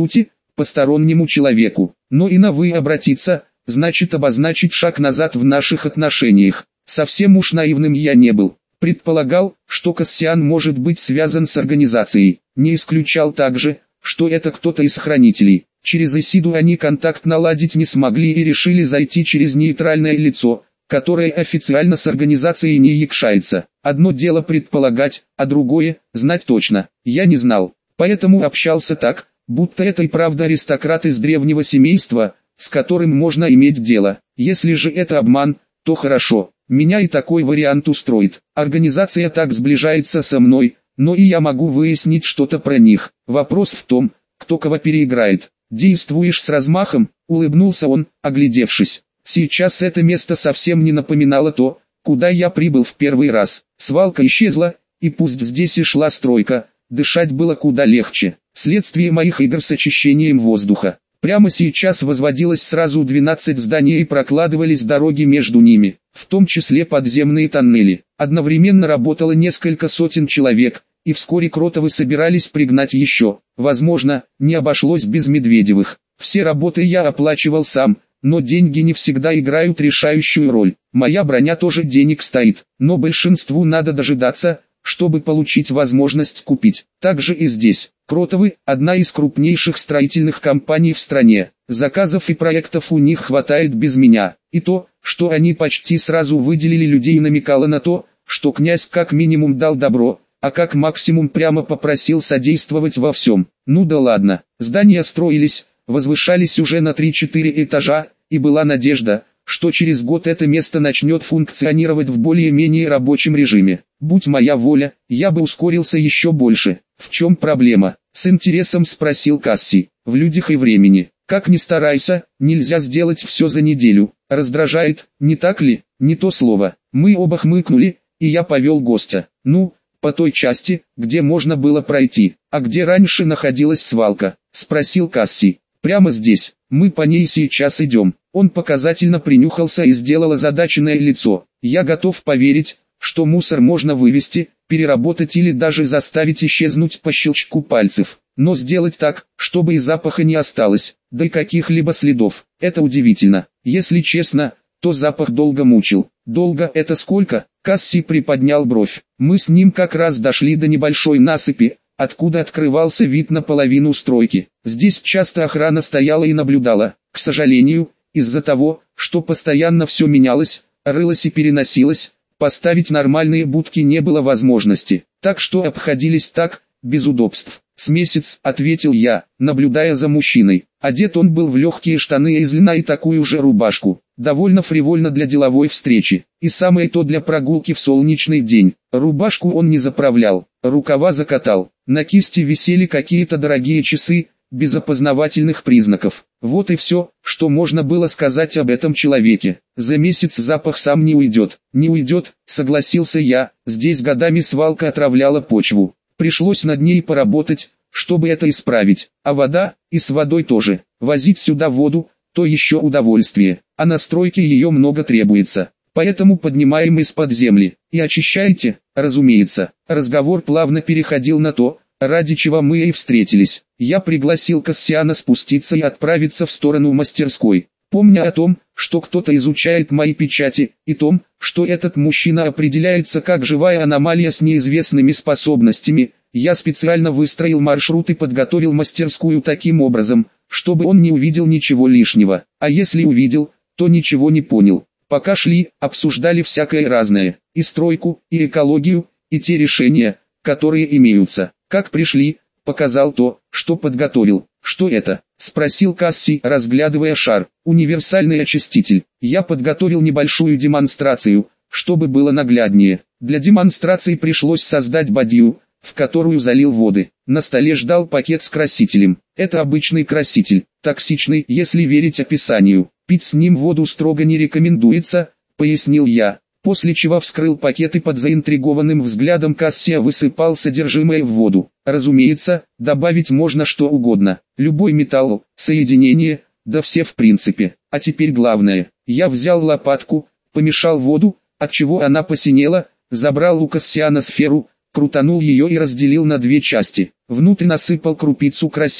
постороннему человеку. Но и на «вы» обратиться, значит обозначить шаг назад в наших отношениях. Совсем уж наивным я не был. Предполагал, что Кассиан может быть связан с организацией. Не исключал также, что это кто-то из хранителей. Через Исиду они контакт наладить не смогли и решили зайти через нейтральное лицо, которое официально с организацией не якшается. Одно дело предполагать, а другое – знать точно. Я не знал, поэтому общался так, будто это и правда аристократ из древнего семейства, с которым можно иметь дело. Если же это обман, то хорошо, меня и такой вариант устроит. Организация так сближается со мной, но и я могу выяснить что-то про них. Вопрос в том, кто кого переиграет. «Действуешь с размахом», — улыбнулся он, оглядевшись. Сейчас это место совсем не напоминало то, куда я прибыл в первый раз. Свалка исчезла, и пусть здесь и шла стройка, дышать было куда легче. Следствие моих игр с очищением воздуха. Прямо сейчас возводилось сразу 12 зданий и прокладывались дороги между ними, в том числе подземные тоннели. Одновременно работало несколько сотен человек, и вскоре Кротовы собирались пригнать еще. Возможно, не обошлось без Медведевых. Все работы я оплачивал сам, но деньги не всегда играют решающую роль. Моя броня тоже денег стоит, но большинству надо дожидаться, чтобы получить возможность купить. Так же и здесь. Кротовы – одна из крупнейших строительных компаний в стране. Заказов и проектов у них хватает без меня. И то, что они почти сразу выделили людей, намекало на то, что князь как минимум дал добро, а как максимум прямо попросил содействовать во всем. Ну да ладно, здания строились, возвышались уже на 3-4 этажа, и была надежда, что через год это место начнет функционировать в более-менее рабочем режиме. Будь моя воля, я бы ускорился еще больше. В чем проблема? С интересом спросил Кассий. В людях и времени. Как ни старайся, нельзя сделать все за неделю. Раздражает, не так ли? Не то слово. Мы оба хмыкнули, и я повел гостя. Ну, по той части, где можно было пройти. А где раньше находилась свалка? Спросил Кассий. Прямо здесь. Мы по ней сейчас идем. Он показательно принюхался и сделал озадаченное лицо. Я готов поверить, что мусор можно вывести, переработать или даже заставить исчезнуть по щелчку пальцев. Но сделать так, чтобы и запаха не осталось, да и каких-либо следов, это удивительно. Если честно, то запах долго мучил. Долго это сколько? Кассий приподнял бровь. Мы с ним как раз дошли до небольшой насыпи, откуда открывался вид на половину стройки. Здесь часто охрана стояла и наблюдала. К сожалению, из-за того, что постоянно все менялось, рылось и переносилось, поставить нормальные будки не было возможности. Так что обходились так, без удобств. «С месяц», — ответил я, наблюдая за мужчиной. Одет он был в легкие штаны из льна и такую же рубашку. Довольно фривольно для деловой встречи. И самое то для прогулки в солнечный день. Рубашку он не заправлял, рукава закатал. На кисти висели какие-то дорогие часы, без опознавательных признаков. Вот и все, что можно было сказать об этом человеке. За месяц запах сам не уйдет. Не уйдет, согласился я, здесь годами свалка отравляла почву. Пришлось над ней поработать, чтобы это исправить. А вода, и с водой тоже. Возить сюда воду, то еще удовольствие. А на стройке ее много требуется. Поэтому поднимаем из-под земли. И очищаете, разумеется. Разговор плавно переходил на то, ради чего мы и встретились. Я пригласил Кассиана спуститься и отправиться в сторону мастерской. Помня о том, что кто-то изучает мои печати, и том, что этот мужчина определяется как живая аномалия с неизвестными способностями, я специально выстроил маршрут и подготовил мастерскую таким образом, чтобы он не увидел ничего лишнего. А если увидел, то ничего не понял. Пока шли, обсуждали всякое разное, и стройку, и экологию, и те решения, которые имеются. Как пришли, показал то, что подготовил. «Что это?» – спросил Кассий, разглядывая шар. «Универсальный очиститель. Я подготовил небольшую демонстрацию, чтобы было нагляднее. Для демонстрации пришлось создать бадью, в которую залил воды. На столе ждал пакет с красителем. Это обычный краситель, токсичный, если верить описанию. Пить с ним воду строго не рекомендуется», – пояснил я. После чего вскрыл пакет и под заинтригованным взглядом Кассия высыпал содержимое в воду. Разумеется, добавить можно что угодно, любой металл, соединение, да все в принципе. А теперь главное. Я взял лопатку, помешал воду, отчего она посинела, забрал у Кассиана сферу, крутанул ее и разделил на две части. Внутрь насыпал крупицу красителя.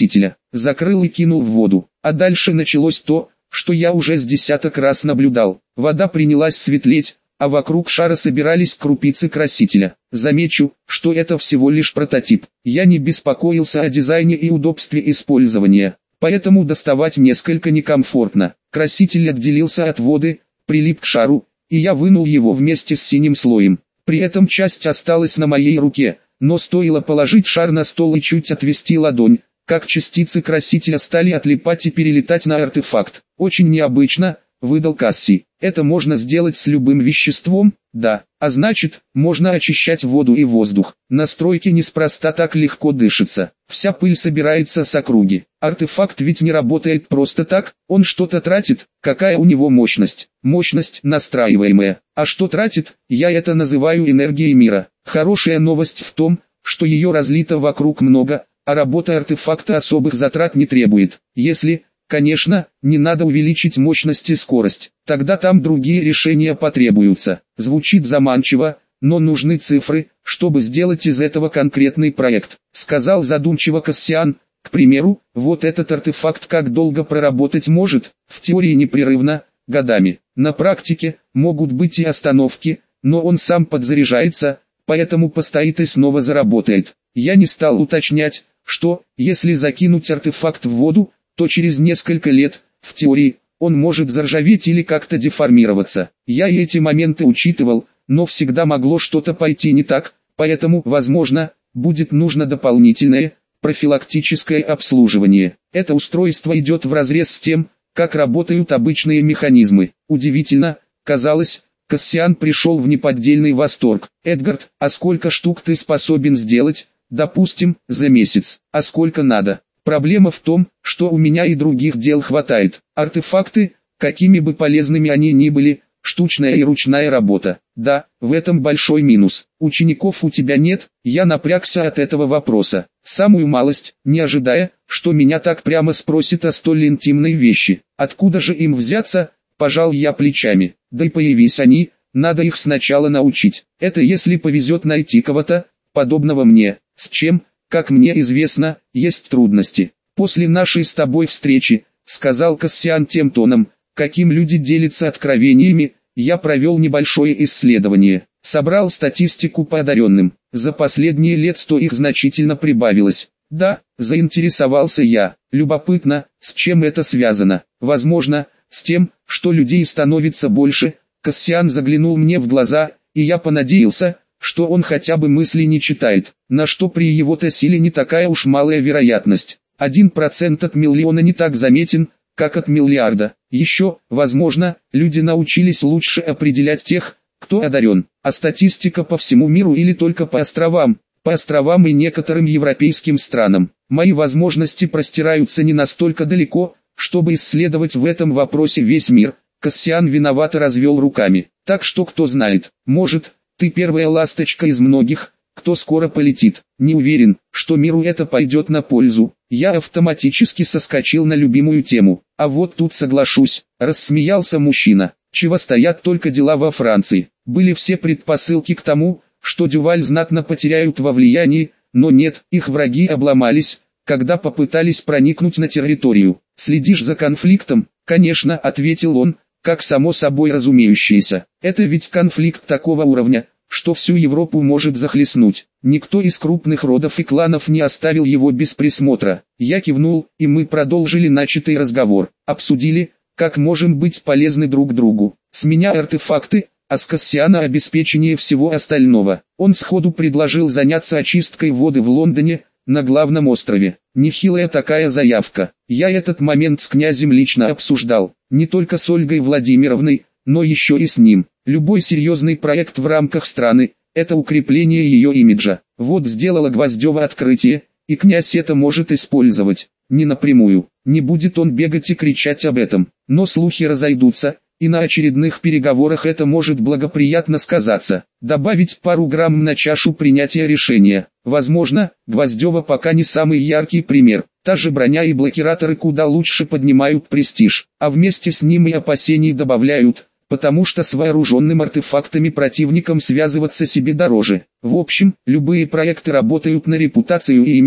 закрыл и кинул в воду. А дальше началось то, что я уже с десяток раз наблюдал. Вода принялась светлеть, а вокруг шара собирались крупицы красителя. Замечу, что это всего лишь прототип. Я не беспокоился о дизайне и удобстве использования, поэтому доставать несколько некомфортно. Краситель отделился от воды, прилип к шару, и я вынул его вместе с синим слоем. При этом часть осталась на моей руке, но стоило положить шар на стол и чуть отвести ладонь, как частицы красителя стали отлипать и перелетать на артефакт. Очень необычно, выдал Касси. Это можно сделать с любым веществом? Да. А значит, можно очищать воду и воздух. На стройке неспроста так легко дышится. Вся пыль собирается с округи. Артефакт ведь не работает просто так, он что-то тратит. Какая у него мощность? Мощность настраиваемая. А что тратит? Я это называю энергией мира. Хорошая новость в том, что ее разлито вокруг много, а работа артефакта особых затрат не требует. Если, конечно, не надо увеличить мощность и скорость, тогда там другие решения потребуются. Звучит заманчиво, но нужны цифры, чтобы сделать из этого конкретный проект, сказал задумчиво Кассиан. К примеру, вот этот артефакт как долго проработать может? В теории непрерывно, годами. На практике, могут быть и остановки, но он сам подзаряжается, поэтому постоит и снова заработает. Я не стал уточнять, что, если закинуть артефакт в воду, то через несколько лет, в теории, он может заржаветь или как-то деформироваться. Я и эти моменты учитывал, но всегда могло что-то пойти не так, поэтому, возможно, будет нужно дополнительное, профилактическое обслуживание. Это устройство идет вразрез с тем, как работают обычные механизмы. Удивительно, казалось, Кассиан пришел в неподдельный восторг. Эдгард, а сколько штук ты способен сделать? Допустим, за месяц. А сколько надо? Проблема в том, что у меня и других дел хватает. Артефакты, какими бы полезными они ни были, штучная и ручная работа. Да, в этом большой минус. Учеников у тебя нет, я напрягся от этого вопроса. Самую малость, не ожидая, что меня так прямо спросят о столь интимной вещи. Откуда же им взяться, пожал я плечами. Да и появись они, надо их сначала научить. Это если повезет найти кого-то, подобного мне, с чем, как мне известно, есть трудности. После нашей с тобой встречи, сказал Кассиан тем тоном, каким люди делятся откровениями, я провел небольшое исследование, собрал статистику по одаренным. За последние лет 100 их значительно прибавилось. Да, заинтересовался я. Любопытно, с чем это связано. Возможно, с тем, что людей становится больше. Кассиан заглянул мне в глаза, и я понадеялся, что он хотя бы мысли не читает, на что при его-то силе не такая уж малая вероятность. 1% от миллиона не так заметен, как от миллиарда. Еще, возможно, люди научились лучше определять тех, кто одарен. А статистика по всему миру или только по островам? По островам и некоторым европейским странам. Мои возможности простираются не настолько далеко, чтобы исследовать в этом вопросе весь мир. Кассиан виновато развел руками. Так что кто знает, может, ты первая ласточка из многих, кто скоро полетит. Не уверен, что миру это пойдет на пользу. Я автоматически соскочил на любимую тему. А вот тут соглашусь, рассмеялся мужчина. Чего стоят только дела во Франции. Были все предпосылки к тому, что Дюваль знатно потеряют во влиянии, но нет, их враги обломались, когда попытались проникнуть на территорию. Следишь за конфликтом? Конечно, ответил он, как само собой разумеющееся. Это ведь конфликт такого уровня, что всю Европу может захлестнуть. Никто из крупных родов и кланов не оставил его без присмотра. Я кивнул, и мы продолжили начатый разговор. Обсудили, как можем быть полезны друг другу. С меня артефакты, а с Кассиана обеспечение всего остального. Он сходу предложил заняться очисткой воды в Лондоне, на главном острове. Нехилая такая заявка. Я этот момент с князем лично обсуждал. Не только с Ольгой Владимировной, но еще и с ним. Любой серьезный проект в рамках страны – это укрепление ее имиджа. Вот сделала Гвоздева открытие, и князь это может использовать. Не напрямую, не будет он бегать и кричать об этом, но слухи разойдутся, и на очередных переговорах это может благоприятно сказаться. Добавить пару грамм на чашу принятия решения. Возможно, Гвоздева пока не самый яркий пример. Та же броня и блокираторы куда лучше поднимают престиж, а вместе с ним и опасений добавляют, потому что с вооруженным артефактами противникам связываться себе дороже. В общем, любые проекты работают на репутацию и имидж,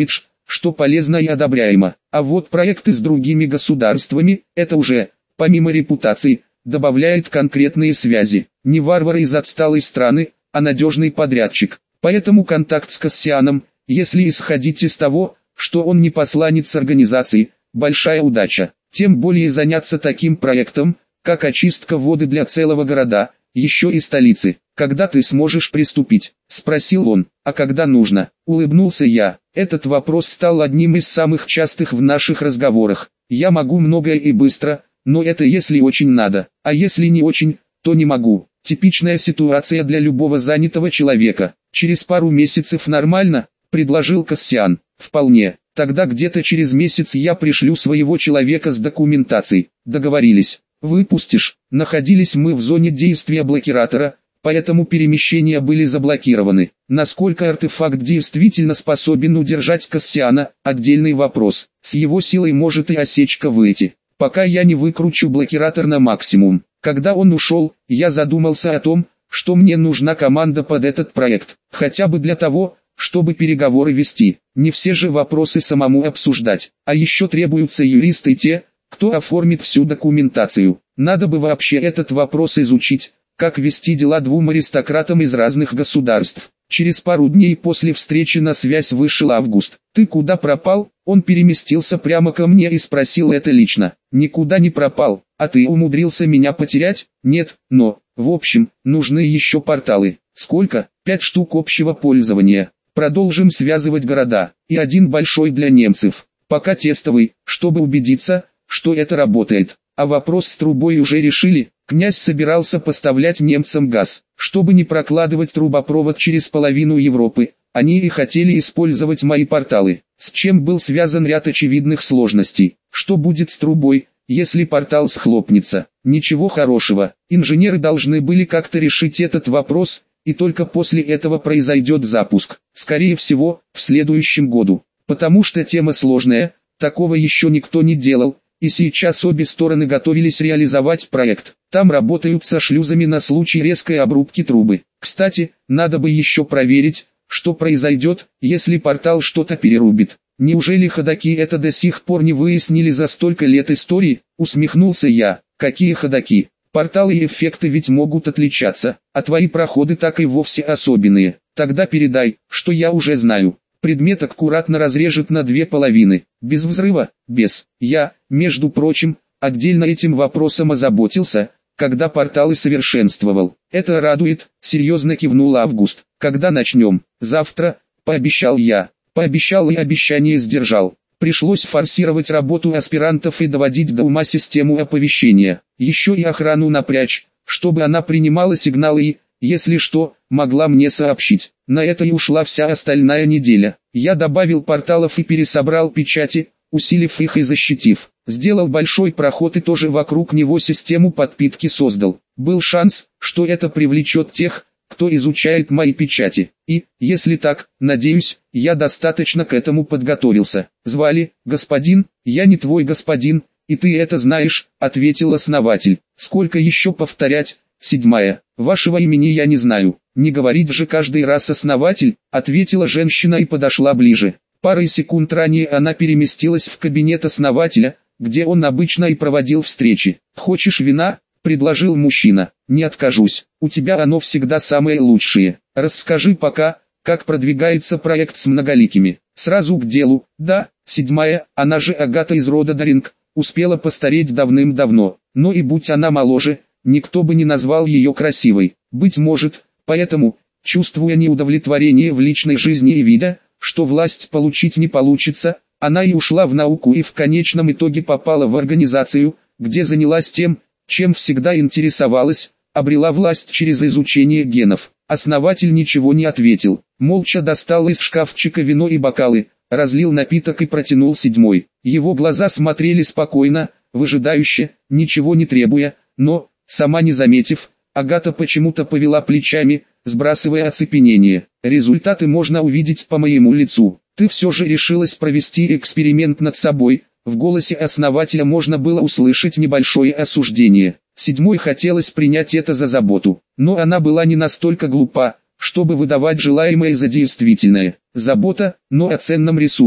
что полезно и одобряемо. А вот проекты с другими государствами, это уже, помимо репутации, добавляет конкретные связи. Не варвары из отсталой страны, а надежный подрядчик. Поэтому контакт с Кассианом, если исходить из того, что он не посланец организации, большая удача. Тем более заняться таким проектом, как очистка воды для целого города, еще и столицы. «Когда ты сможешь приступить?» – спросил он. «А когда нужно?» – улыбнулся я. Этот вопрос стал одним из самых частых в наших разговорах. Я могу многое и быстро, но это если очень надо, а если не очень, то не могу. Типичная ситуация для любого занятого человека. «Через пару месяцев нормально?» – предложил Кассиан. «Вполне. Тогда где-то через месяц я пришлю своего человека с документацией». «Договорились. Выпустишь?» Находились мы в зоне действия блокиратора, поэтому перемещения были заблокированы. Насколько артефакт действительно способен удержать Кассиана – отдельный вопрос. С его силой может и осечка выйти. Пока я не выкручу блокиратор на максимум. Когда он ушел, я задумался о том, что мне нужна команда под этот проект. Хотя бы для того, чтобы переговоры вести. Не все же вопросы самому обсуждать. А еще требуются юристы и те, кто оформит всю документацию. Надо бы вообще этот вопрос изучить. Как вести дела двум аристократам из разных государств. Через пару дней после встречи на связь вышел Август. «Ты куда пропал?» Он переместился прямо ко мне и спросил это лично. «Никуда не пропал. А ты умудрился меня потерять?» «Нет, но, в общем, нужны еще порталы. Сколько? 5 штук общего пользования. Продолжим связывать города. И один большой для немцев. Пока тестовый, чтобы убедиться, что это работает. А вопрос с трубой уже решили?» Князь собирался поставлять немцам газ, чтобы не прокладывать трубопровод через половину Европы. Они и хотели использовать мои порталы, с чем был связан ряд очевидных сложностей. Что будет с трубой, если портал схлопнется? Ничего хорошего. Инженеры должны были как-то решить этот вопрос, и только после этого произойдет запуск. Скорее всего, в следующем году. Потому что тема сложная, такого еще никто не делал. И сейчас обе стороны готовились реализовать проект. Там работают со шлюзами на случай резкой обрубки трубы. Кстати, надо бы еще проверить, что произойдет, если портал что-то перерубит. Неужели ходаки это до сих пор не выяснили за столько лет истории? Усмехнулся я. Какие ходаки? Порталы и эффекты ведь могут отличаться, а твои проходы так и вовсе особенные. Тогда передай, что я уже знаю. Предмет аккуратно разрежет на 2 половины. Без взрыва? Без. Я, между прочим, отдельно этим вопросом озаботился, когда порталы совершенствовал. Это радует, серьезно кивнул Август. Когда начнем? Завтра, пообещал я. Пообещал и обещание сдержал. Пришлось форсировать работу аспирантов и доводить до ума систему оповещения. Еще и охрану напрячь, чтобы она принимала сигналы и, если что, могла мне сообщить. На это и ушла вся остальная неделя. Я добавил порталов и пересобрал печати, усилив их и защитив. Сделал большой проход и тоже вокруг него систему подпитки создал. Был шанс, что это привлечет тех, кто изучает мои печати. И, если так, надеюсь, я достаточно к этому подготовился. Звали, господин, я не твой господин, и ты это знаешь, ответил основатель. Сколько еще повторять? 7. Вашего имени я не знаю. Не говорить же каждый раз основатель, ответила женщина и подошла ближе. Парой секунд ранее она переместилась в кабинет основателя, где он обычно и проводил встречи. «Хочешь вина?» – предложил мужчина. «Не откажусь, у тебя оно всегда самое лучшее. Расскажи пока, как продвигается проект с многоликими». Сразу к делу. Да, 7, она же Агата из рода Даринг, успела постареть давным-давно, но и будь она моложе, никто бы не назвал ее красивой. Быть может, поэтому, чувствуя неудовлетворение в личной жизни и видя, что власть получить не получится, она и ушла в науку и в конечном итоге попала в организацию, где занялась тем, чем всегда интересовалась, обрела власть через изучение генов. Основатель ничего не ответил, молча достал из шкафчика вино и бокалы, разлил напиток и протянул 7. Его глаза смотрели спокойно, выжидающе, ничего не требуя, но, сама не заметив, Агата почему-то повела плечами, сбрасывая оцепенение. Результаты можно увидеть по моему лицу. Ты все же решилась провести эксперимент над собой. В голосе основателя можно было услышать небольшое осуждение. 7 хотелось принять это за заботу, но она была не настолько глупа, чтобы выдавать желаемое за действительное. Забота, но о ценном ресурсе.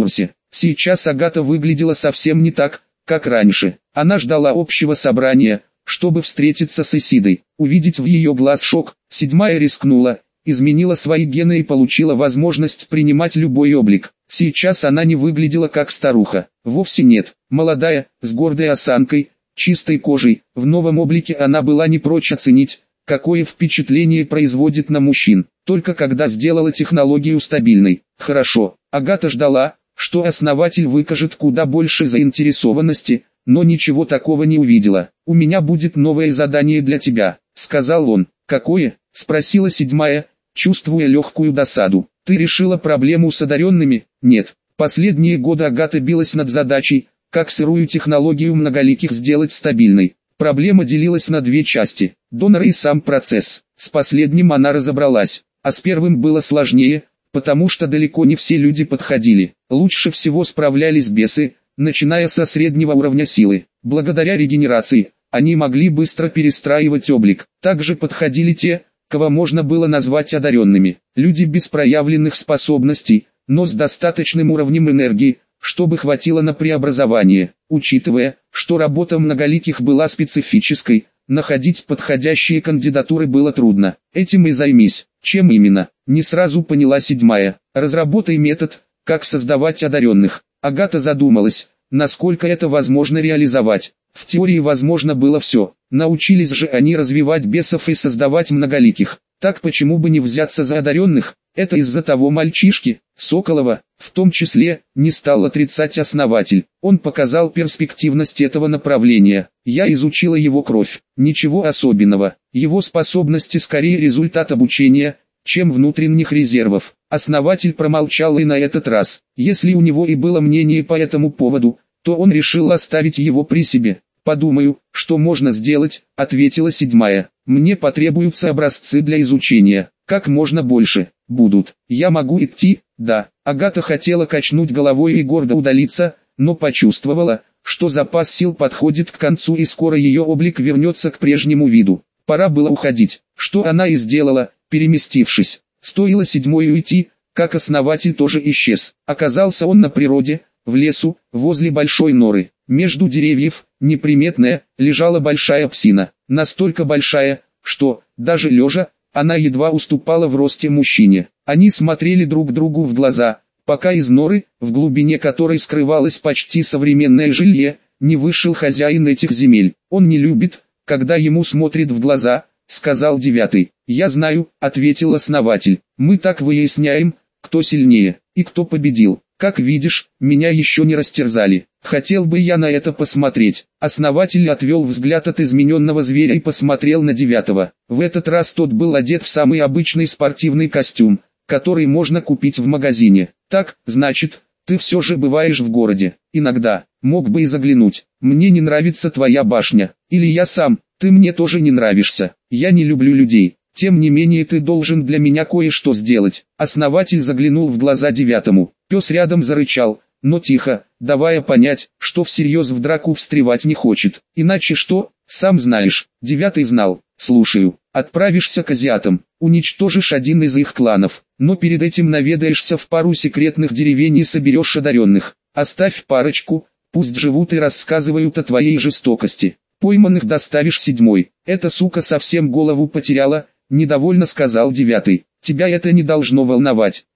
Сейчас Агата выглядела совсем не так, как раньше. Она ждала общего собрания, чтобы встретиться с Исидой. Увидеть в ее глаз шок, седьмая рискнула, изменила свои гены и получила возможность принимать любой облик. Сейчас она не выглядела как старуха. Вовсе нет. Молодая, с гордой осанкой, чистой кожей, в новом облике она была не прочь оценить, какое впечатление производит на мужчин, только когда сделала технологию стабильной. Хорошо, Агата ждала, что основатель выкажет куда больше заинтересованности, но ничего такого не увидела. «У меня будет новое задание для тебя», — сказал он. «Какое?» — спросила седьмая, чувствуя легкую досаду. «Ты решила проблему с одаренными?» «Нет». Последние годы Агата билась над задачей, как сырую технологию многоликих сделать стабильной. Проблема делилась на две части – доноры и сам процесс. С последним она разобралась, а с первым было сложнее, потому что далеко не все люди подходили. Лучше всего справлялись бесы, начиная со среднего уровня силы. Благодаря регенерации, они могли быстро перестраивать облик. Также подходили те, кого можно было назвать одаренными. Люди без проявленных способностей, но с достаточным уровнем энергии, чтобы хватило на преобразование. Учитывая, что работа многоликих была специфической, находить подходящие кандидатуры было трудно. Этим и займись. Чем именно? Не сразу поняла седьмая. Разработай метод, как создавать одаренных. Агата задумалась, насколько это возможно реализовать. В теории возможно было все. Научились же они развивать бесов и создавать многоликих. Так почему бы не взяться за одаренных? Это из-за того мальчишки, Соколова, в том числе, не стал отрицать основатель. Он показал перспективность этого направления. Я изучила его кровь. Ничего особенного. Его способности скорее результат обучения, чем внутренних резервов. Основатель промолчал и на этот раз. Если у него и было мнение по этому поводу, то он решил оставить его при себе. «Подумаю, что можно сделать», — ответила седьмая. «Мне потребуются образцы для изучения. Как можно больше. Будут. Я могу идти?» «Да». Агата хотела качнуть головой и гордо удалиться, но почувствовала, что запас сил подходит к концу и скоро ее облик вернется к прежнему виду. Пора было уходить, что она и сделала, переместившись. Стоило седьмой уйти, как основатель тоже исчез. Оказался он на природе, в лесу, возле большой норы. Между деревьев, неприметная, лежала большая псина. Настолько большая, что, даже лежа, она едва уступала в росте мужчине. Они смотрели друг другу в глаза, пока из норы, в глубине которой скрывалось почти современное жилье, не вышел хозяин этих земель. «Он не любит, когда ему смотрят в глаза», — сказал девятый. «Я знаю», — ответил основатель. «Мы так выясняем, кто сильнее и кто победил. Как видишь, меня еще не растерзали. Хотел бы я на это посмотреть». Основатель отвел взгляд от измененного зверя и посмотрел на девятого. В этот раз тот был одет в самый обычный спортивный костюм, который можно купить в магазине. «Так, значит, ты все же бываешь в городе?» «Иногда. Мог бы и заглянуть. Мне не нравится твоя башня. Или я сам, ты мне тоже не нравишься. Я не люблю людей. Тем не менее ты должен для меня кое-что сделать». Основатель заглянул в глаза девятому. Пес рядом зарычал, но тихо, давая понять, что всерьез в драку встревать не хочет. «Иначе что, сам знаешь». Девятый знал. «Слушаю. Отправишься к азиатам, уничтожишь один из их кланов, но перед этим наведаешься в пару секретных деревень и соберешь одаренных. Оставь парочку, пусть живут и рассказывают о твоей жестокости. Пойманных доставишь седьмой». «Эта сука совсем голову потеряла», — недовольно сказал девятый. «Тебя это не должно волновать.